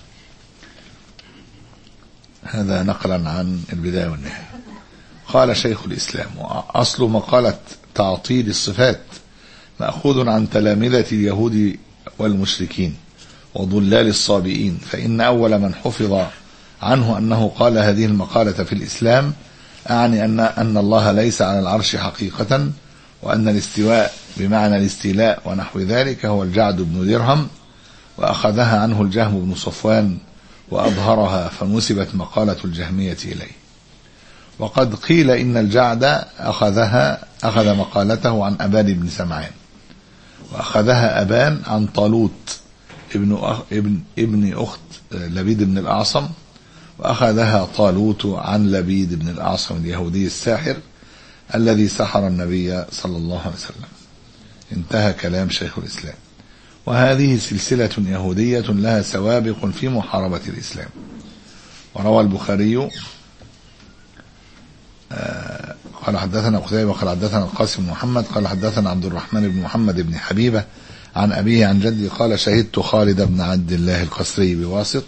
هذا نقلا عن البداية والنهاية. قال شيخ الإسلام وأصل مقالة تعطيل الصفات مأخوذ عن تلامذة اليهود والمشركين وضلال الصابئين، فإن أول من حفظ عنه أنه قال هذه المقالة في الإسلام، أعني أن أن الله ليس على العرش حقيقة، وأن الاستواء بمعنى الاستيلاء ونحو ذلك هو الجعد بن درهم، وأخذها عنه الجهم بن صفوان وأظهرها فنسبت مقالة الجهمية إليه. وقد قيل إن الجعد أخذها أخذ مقالته عن أبان بن سمعان، وأخذها أبان عن طالوت ابن أخ ابن ابن أخت لبيد بن الأعصم، وأخذها طالوت عن لبيد بن الأعصم اليهودي الساحر الذي سحر النبي صلى الله عليه وسلم. انتهى كلام شيخ الإسلام. وهذه سلسلة يهودية لها سوابق في محاربة الإسلام. وروى البخاري آه قال حدثنا قتيبة قال حدثنا القاسم بن محمد قال حدثنا عبد الرحمن بن محمد بن حبيبة عن أبيه عن جدي قال شهدت خالد بن عبد الله القسري بواسط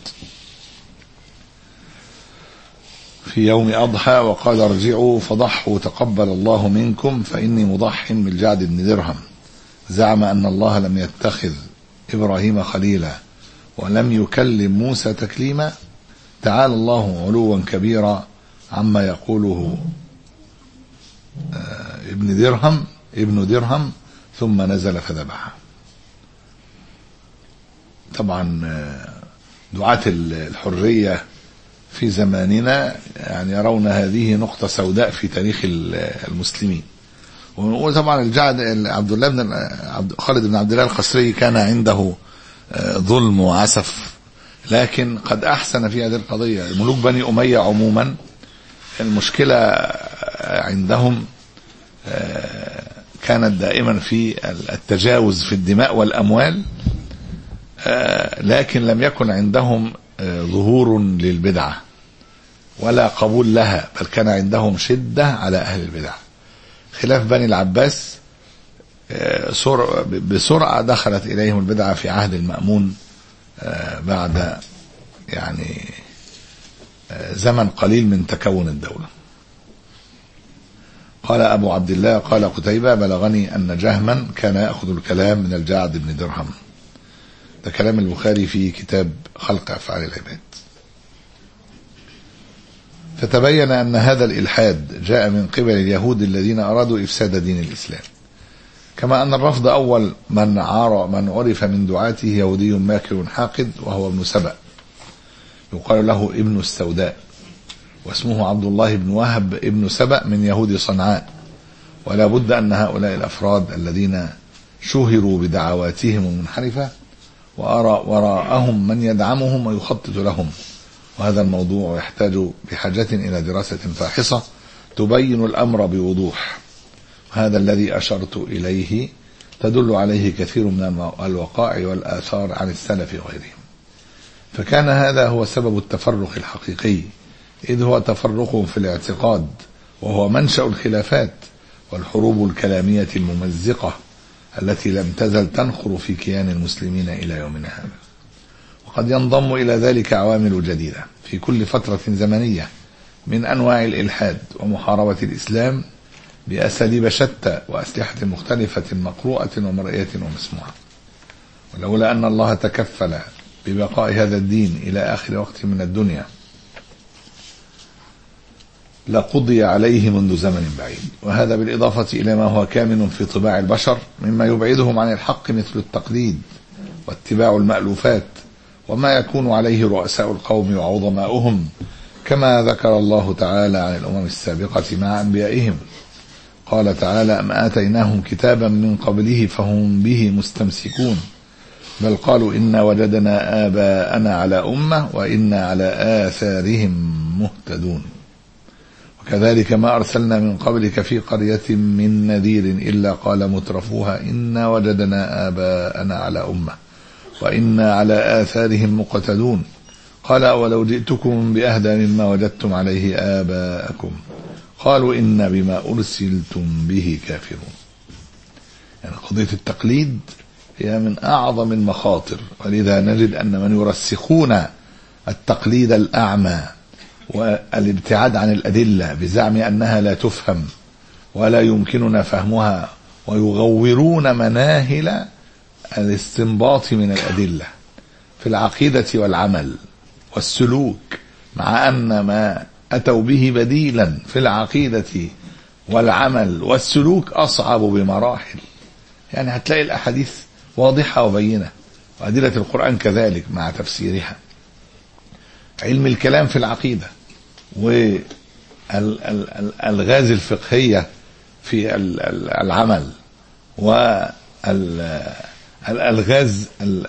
في يوم أضحى وقال ارجعوا فضحوا تقبل الله منكم فإني مضح بالجعد بن درهم. زعم أن الله لم يتخذ إبراهيم خليلا ولم يكلم موسى تكليما. تعالى الله علوا كبيرا عما يقوله ابن درهم ابن درهم ثم نزل فذبحه. طبعا دعاة الحرية في زماننا يعني يرون هذه نقطة سوداء في تاريخ المسلمين. وطبعا الجعد عبد الله بن خالد بن عبد الله القسري كان عنده ظلم وعسف، لكن قد أحسن في هذه القضية. ملوك بني أمية عموما المشكلة عندهم كانت دائما في التجاوز في الدماء والأموال، لكن لم يكن عندهم ظهور للبدعة ولا قبول لها، بل كان عندهم شدة على أهل البدع. خلاف بني العباس بسرعة دخلت إليهم البدعة في عهد المأمون بعد يعني زمن قليل من تكون الدولة. قال أبو عبد الله قال قتيبة بلغني أن جهما كان يأخذ الكلام من الجعد بن درهم. ده كلام البخاري في كتاب خلق أفعال العباد. فتبين أن هذا الإلحاد جاء من قبل اليهود الذين أرادوا إفساد دين الإسلام، كما أن الرفض أول من عار من عرف من دعاته يهودي ماكر حاقد وهو ابن سبأ يقال له ابن السوداء، واسمه عبد الله بن وهب ابن سبأ من يهود صنعاء. ولا بد أن هؤلاء الأفراد الذين شهروا بدعواتهم المنحرفة وأرى وراءهم من يدعمهم ويخطط لهم، وهذا الموضوع يحتاج بحاجة إلى دراسة فاحصة تبين الأمر بوضوح. هذا الذي أشرت إليه تدل عليه كثير من الوقائع والآثار عن السلف وغيرهم. فكان هذا هو سبب التفرق الحقيقي، إذ هو تفرق في الاعتقاد وهو منشأ الخلافات والحروب الكلامية الممزقة التي لم تزل تنخر في كيان المسلمين إلى يومنا هذا. وقد ينضم إلى ذلك عوامل جديدة في كل فترة زمنية من أنواع الإلحاد ومحاربة الإسلام بأساليب شتى وأسلحة مختلفة مقروءة ومرئية ومسموعة. ولولا أن الله تكفل ببقاء هذا الدين إلى آخر وقت من الدنيا لقضي عليه منذ زمن بعيد. وهذا بالإضافة إلى ما هو كامن في طباع البشر مما يبعدهم عن الحق مثل التقليد واتباع المألوفات وما يكون عليه رؤساء القوم وعظماؤهم، كما ذكر الله تعالى عن الأمم السابقة مع أنبيائهم. قال تعالى أم آتيناهم كتابا من قبله فهم به مستمسكون بل قالوا إنا وجدنا آباءنا على أمة وإنا على آثارهم مهتدون. وكذلك ما أرسلنا من قبلك في قرية من نذير إلا قال مترفوها إنا وجدنا آباءنا على أمة وإنا على آثارهم مقتدون قال أولو جئتكم بأهدى مما وجدتم عليه آباءكم قالوا إنا بما أرسلتم به كافرون. يعني قضية التقليد هي من أعظم المخاطر، ولذا نجد أن من يرسخون التقليد الأعمى والابتعاد عن الأدلة بزعم أنها لا تفهم ولا يمكننا فهمها، ويغورون مناهل الاستنباط من الأدلة في العقيدة والعمل والسلوك، مع أن ما أتوا به بديلا في العقيدة والعمل والسلوك أصعب بمراحل. يعني هتلاقي الأحاديث واضحة وبينة، وأدلة القرآن كذلك مع تفسيرها. علم الكلام في العقيدة والألغاز الفقهية في العمل والألغاز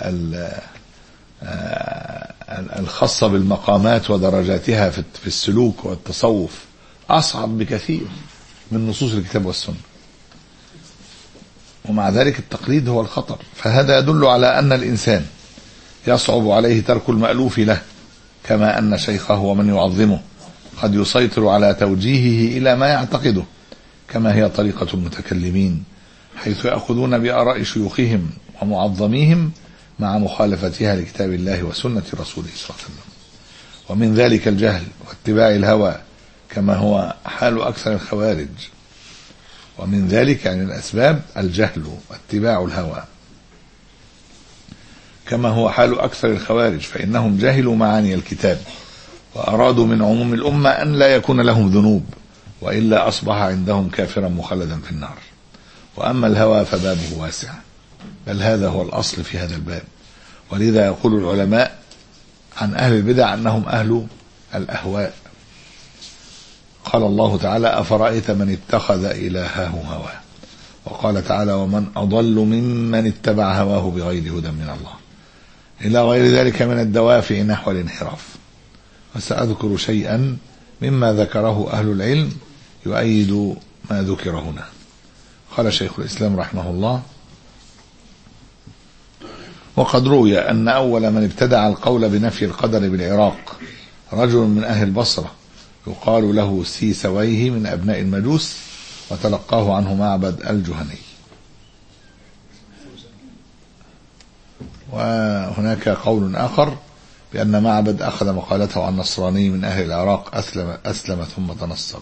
الخاصة بالمقامات ودرجاتها في السلوك والتصوف أصعب بكثير من نصوص الكتاب والسنة. ومع ذلك التقليد هو الخطر. فهذا يدل على أن الإنسان يصعب عليه ترك المألوف له، كما أن شيخه ومن يعظمه قد يسيطر على توجيهه إلى ما يعتقده، كما هي طريقة المتكلمين، حيث يأخذون بآراء شيوخهم ومعظميهم مع مخالفتها لكتاب الله وسنة رسوله صلى الله عليه وسلم. ومن ذلك الجهل واتباع الهوى، كما هو حال أكثر الخوارج. ومن ذلك يعني الأسباب الجهل واتباع الهوى، كما هو حال أكثر الخوارج، فإنهم جهلوا معاني الكتاب وأرادوا من عموم الأمة أن لا يكون لهم ذنوب، وإلا أصبح عندهم كافرا مخلدا في النار. وأما الهوى فبابه واسع، بل هذا هو الأصل في هذا الباب. ولذا يقول العلماء عن أهل البدع أنهم أهل الأهواء. قال الله تعالى: أفرأيت من اتخذ إلهه هواه. وقال تعالى: ومن أضل ممن اتبع هواه بغير هدى من الله، إلى غير ذلك من الدوافع نحو الانحراف. وسأذكر شيئا مما ذكره أهل العلم يؤيد ما ذكر هنا. قال شيخ الإسلام رحمه الله: وقد روي أن أول من ابتدع القول بنفي القدر بالعراق رجل من أهل البصرة يقال له سيسويه من أبناء المجوس، وتلقاه عنه معبد الجهني. وهناك قول آخر بأن معبد أخذ مقالته عن نصراني من أهل العراق أسلم, أسلم ثم تنصر.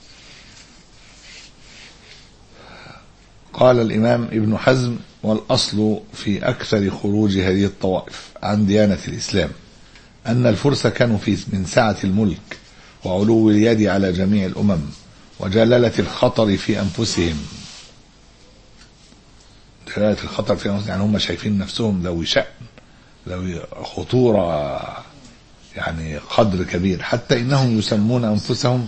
قال الإمام ابن حزم: والأصل في أكثر خروج هذه الطوائف عن ديانة الإسلام أن الفرس كانوا في من سعة الملك وعلو اليد على جميع الأمم وجلالة الخطر في أنفسهم. جلالة الخطر في أنفسهم يعني هم شايفين نفسهم ذوي شأن، ذوي خطورة، يعني قدر كبير، حتى إنهم يسمون أنفسهم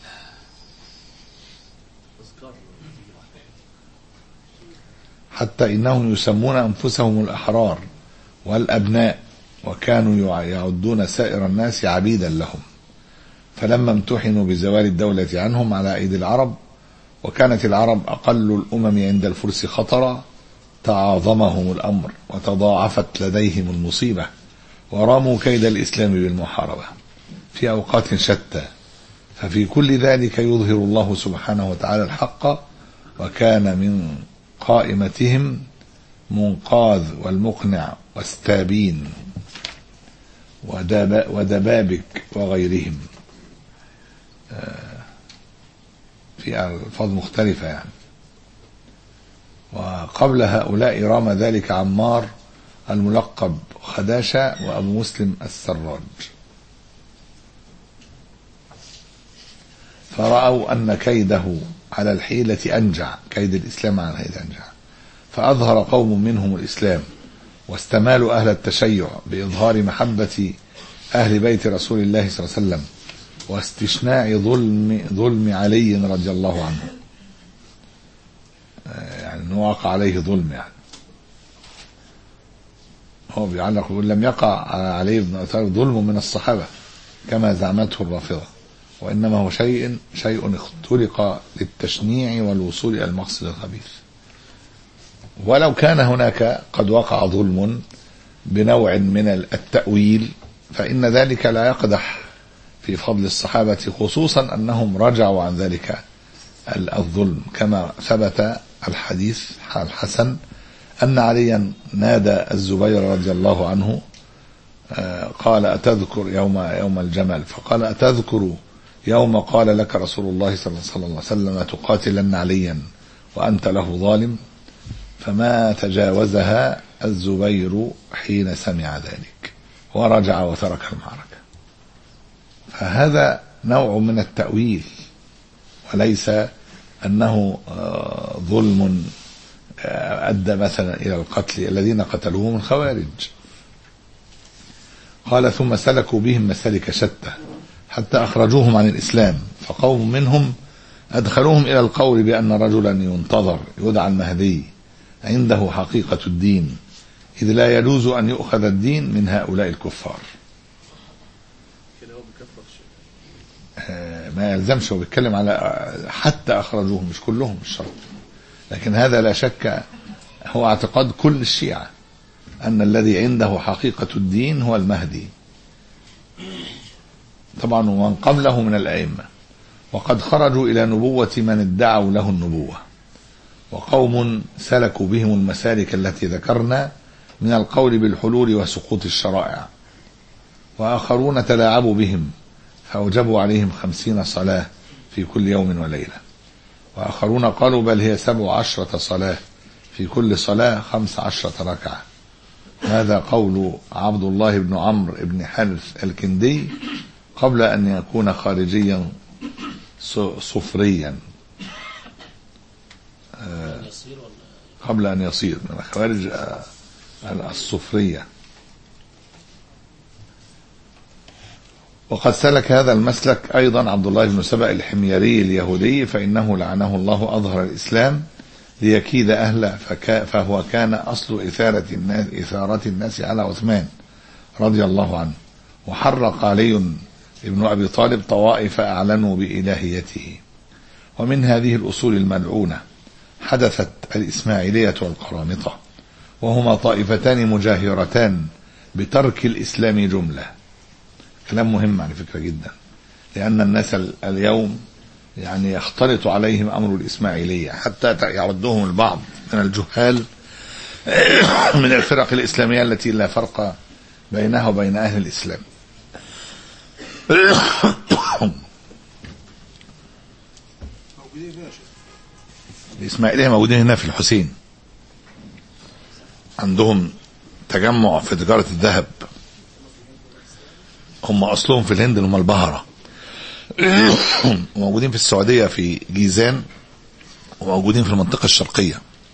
حتى إنهم يسمون أنفسهم الأحرار والأبناء، وكانوا يعدون سائر الناس عبيدا لهم. فلما امتحنوا بزوال الدولة عنهم على أيدي العرب، وكانت العرب أقل الأمم عند الفرس خطرا، تعاظمهم الأمر وتضاعفت لديهم المصيبة، وراموا كيد الإسلام بالمحاربة في أوقات شتى. ففي كل ذلك يظهر الله سبحانه وتعالى الحق، وكان من قائمتهم منقاذ والمقنع واستابين ودبابك وغيرهم في ألفاظ مختلفة يعني. وقبل هؤلاء رام ذلك عمار الملقب خداشة وأبو مسلم السراج، فرأوا أن كيده على الحيلة أنجع، كيد الإسلام على الحيلة أنجع، فأظهر قوم منهم الإسلام واستمالوا أهل التشيع بإظهار محبة أهل بيت رسول الله صلى الله عليه وسلم واستشناع ظلم ظلم علي رضي الله عنه، يعني أنه وقع عليه ظلم. يعني هو بيعلق يقول: لم يقع على علي بن أبي طالب ظلم من الصحابة كما زعمته الرافضة، وإنما هو شيء شيء اختلق للتشنيع والوصول إلى المقصد الخبيث. ولو كان هناك قد وقع ظلم بنوع من التأويل فإن ذلك لا يقدح في فضل الصحابة، خصوصا أنهم رجعوا عن ذلك الظلم، كما ثبت الحديث الحسن أن عليا نادى الزبير رضي الله عنه قال: أتذكر يوم يوم الجمل؟ فقال: أتذكر يوم قال لك رسول الله صلى الله عليه وسلم تقاتلن عليا وأنت له ظالم؟ فما تجاوزها الزبير حين سمع ذلك ورجع وترك المعركة. فهذا نوع من التأويل، وليس أنه ظلم أدى مثلا إلى القتل الذين قتلوه من خوارج. قال: ثم سلكوا بهم مسالك شتى حتى أخرجوهم عن الإسلام، فقوم منهم أدخلوهم إلى القول بأن رجلا ينتظر يدعى المهدي عنده حقيقة الدين، إذ لا يجوز أن يؤخذ الدين من هؤلاء الكفار. ما يلزمش، هو بيتكلم على حتى أخرجوهم، مش كلهم، مش شرط، لكن هذا لا شك هو اعتقاد كل الشيعة، أن الذي عنده حقيقة الدين هو المهدي طبعا، ومن قبله من الأئمة، وقد خرجوا إلى نبوة من ادعوا له النبوة، وقوم سلكوا بهم المسالك التي ذكرنا من القول بالحلول وسقوط الشرائع، وآخرون تلاعبوا بهم فأوجبوا عليهم خمسين صلاة في كل يوم وليلة، وآخرون قالوا بل هي سبع عشرة صلاة في كل صلاة خمس عشرة ركعة. هذا قول عبد الله بن عمرو بن حلف الكندي قبل أن يكون خارجيا صفريا، قبل أن يصير من الخوارج الصفرية. وقد سلك هذا المسلك أيضا عبد الله بن سبأ الحميري اليهودي، فإنه لعنه الله أظهر الإسلام ليكيد أهله، فهو كان أصل إثارة الناس, إثارة الناس على عثمان رضي الله عنه، وحرق علي ابن أبي طالب طوائف أعلنوا بإلهيته. ومن هذه الأصول الملعونة حدثت الإسماعيلية والقرامطة، وهما طائفتان مجاهرتان بترك الإسلام جملة. كلام مهم على فكرة جدا، لأن الناس اليوم يعني يختلط عليهم أمر الإسماعيلية، حتى يعدهم البعض من الجهال من الفرق الإسلامية التي لا فرق بينها وبين أهل الإسلام. الإسماعيلية موجودين هنا في الحسين، عندهم تجمع في تجارة الذهب، هم أصلهم في الهند، هم البهرة، وموجودين في السعودية في جيزان، وموجودين في المنطقة الشرقية.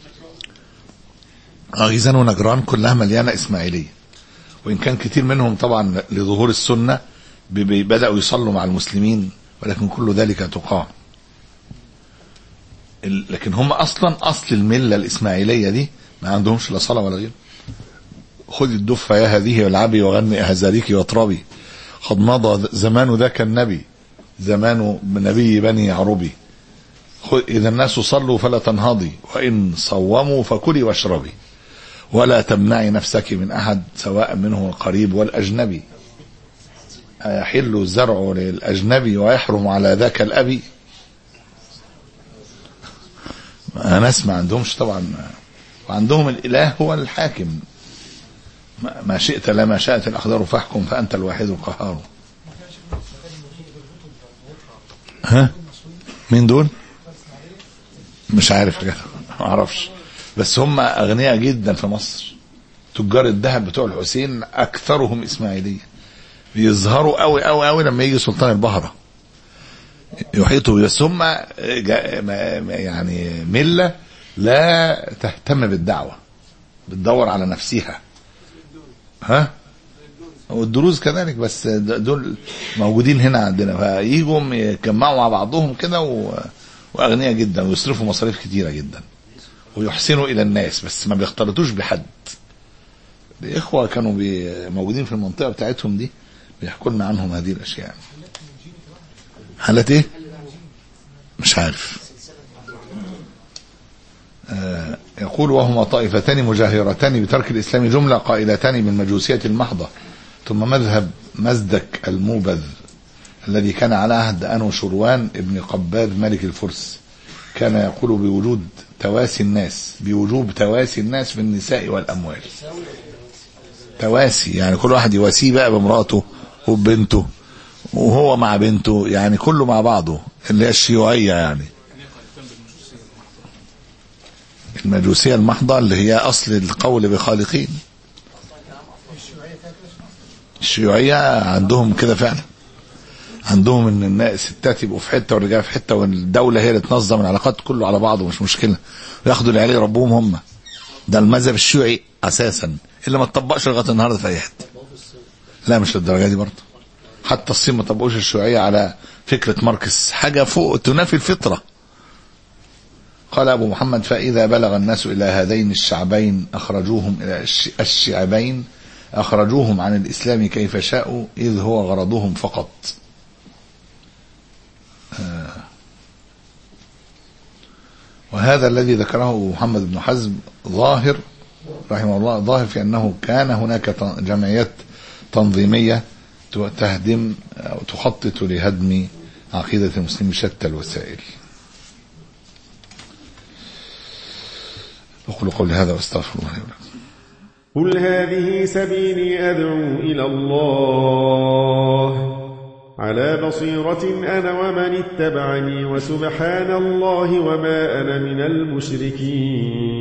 جيزان ونجران كلها مليانة إسماعيلية، وإن كان كتير منهم طبعا لظهور السنة بدأوا يصلوا مع المسلمين، ولكن كل ذلك تقام. لكن هم أصلا أصل الملة الإسماعيلية دي ما عندهمش لا صلاة ولا غير. خذ الدفة يا هذه والعبي وغني أهزاريك واطربي، قد مضى زمان ذاك النبي، زمان نبي بني عربي. إذا الناس صلوا فلا تنهضي، وإن صوموا فكلي واشربي، ولا تمنعي نفسك من أحد سواء منه القريب والأجنبي. أيحل الزرع للأجنبي ويحرم على ذاك الأبي؟ ناس ما عندهمش طبعا، وعندهم الإله هو الحاكم، ما شئت لما شاءت الأقدار فاحكم فأنت الواحد القهار. ها مين دول؟ مش عارف كده، ما اعرفش، بس هم أغنياء جدا في مصر. تجار الذهب بتوع الحسين أكثرهم إسماعيلية، بيظهروا قوي قوي قوي لما يجي سلطان البهرة يحيطوا، بس هم يعني ملة لا تهتم بالدعوة، بتدور على نفسها. ها والدروز كذلك، بس دول موجودين هنا عندنا، فييجوا يجمعوا مع بعضهم كده، واغنياء جدا ويصرفوا مصاريف كتيرة جدا ويحسنوا الى الناس، بس ما بيختلطوش بحد. الاخوة كانوا موجودين في المنطقة بتاعتهم دي بيحكوا لنا عنهم هذه الاشياء. حالات ايه مش عارف. آه يقول وهما طائفتان مجاهرتان بترك الإسلام جملة، قائلتان بالمجوسية المحضة، ثم مذهب مزدك الموبذ الذي كان على عهد أنو شروان ابن قباد ملك الفرس، كان يقول بوجود تواسي الناس، بوجوب تواسي الناس في النساء والأموال. تواسي يعني كل واحد يواسيه بقى بامرأته وبنته، وهو مع بنته، يعني كله مع بعضه، اللي هي الشيوعية. يعني المجوسية المحضة اللي هي أصل القول بخالقين. الشيوعية عندهم كده فعلا، عندهم ان الناس الستات يبقوا في حتة والرجال في حتة، والدولة هي اللي تنظم العلاقات كله على بعضه، مش مشكلة، وياخدوا العيال يربوهم هم. ده المذهب الشيوعي أساسا اللي ما تطبقش لغاية النهاردة في أي حتة. لا مش للدرجة دي برضه، حتى الصين ما طبقوش الشيوعية على فكرة ماركس، حاجة فوق تنافي الفطرة. قال أبو محمد فإذا بلغ الناس إلى هذين الشعبين أخرجوهم إلى الشعبين أخرجوهم عن الإسلام كيف شاءوا، إذ هو غرضهم فقط. وهذا الذي ذكره محمد بن حزم ظاهر رحمه الله، ظاهر في أنه كان هناك جمعيات تنظيمية تهدم أو تخطط لهدم عقيدة المسلمين بشتى الوسائل. أقول قولي هذا واستغفر الله لي ولكم. قل هذه سبيلي أدعو إلى الله على بصيرة أنا ومن اتبعني وسبحان الله وما أنا من المشركين.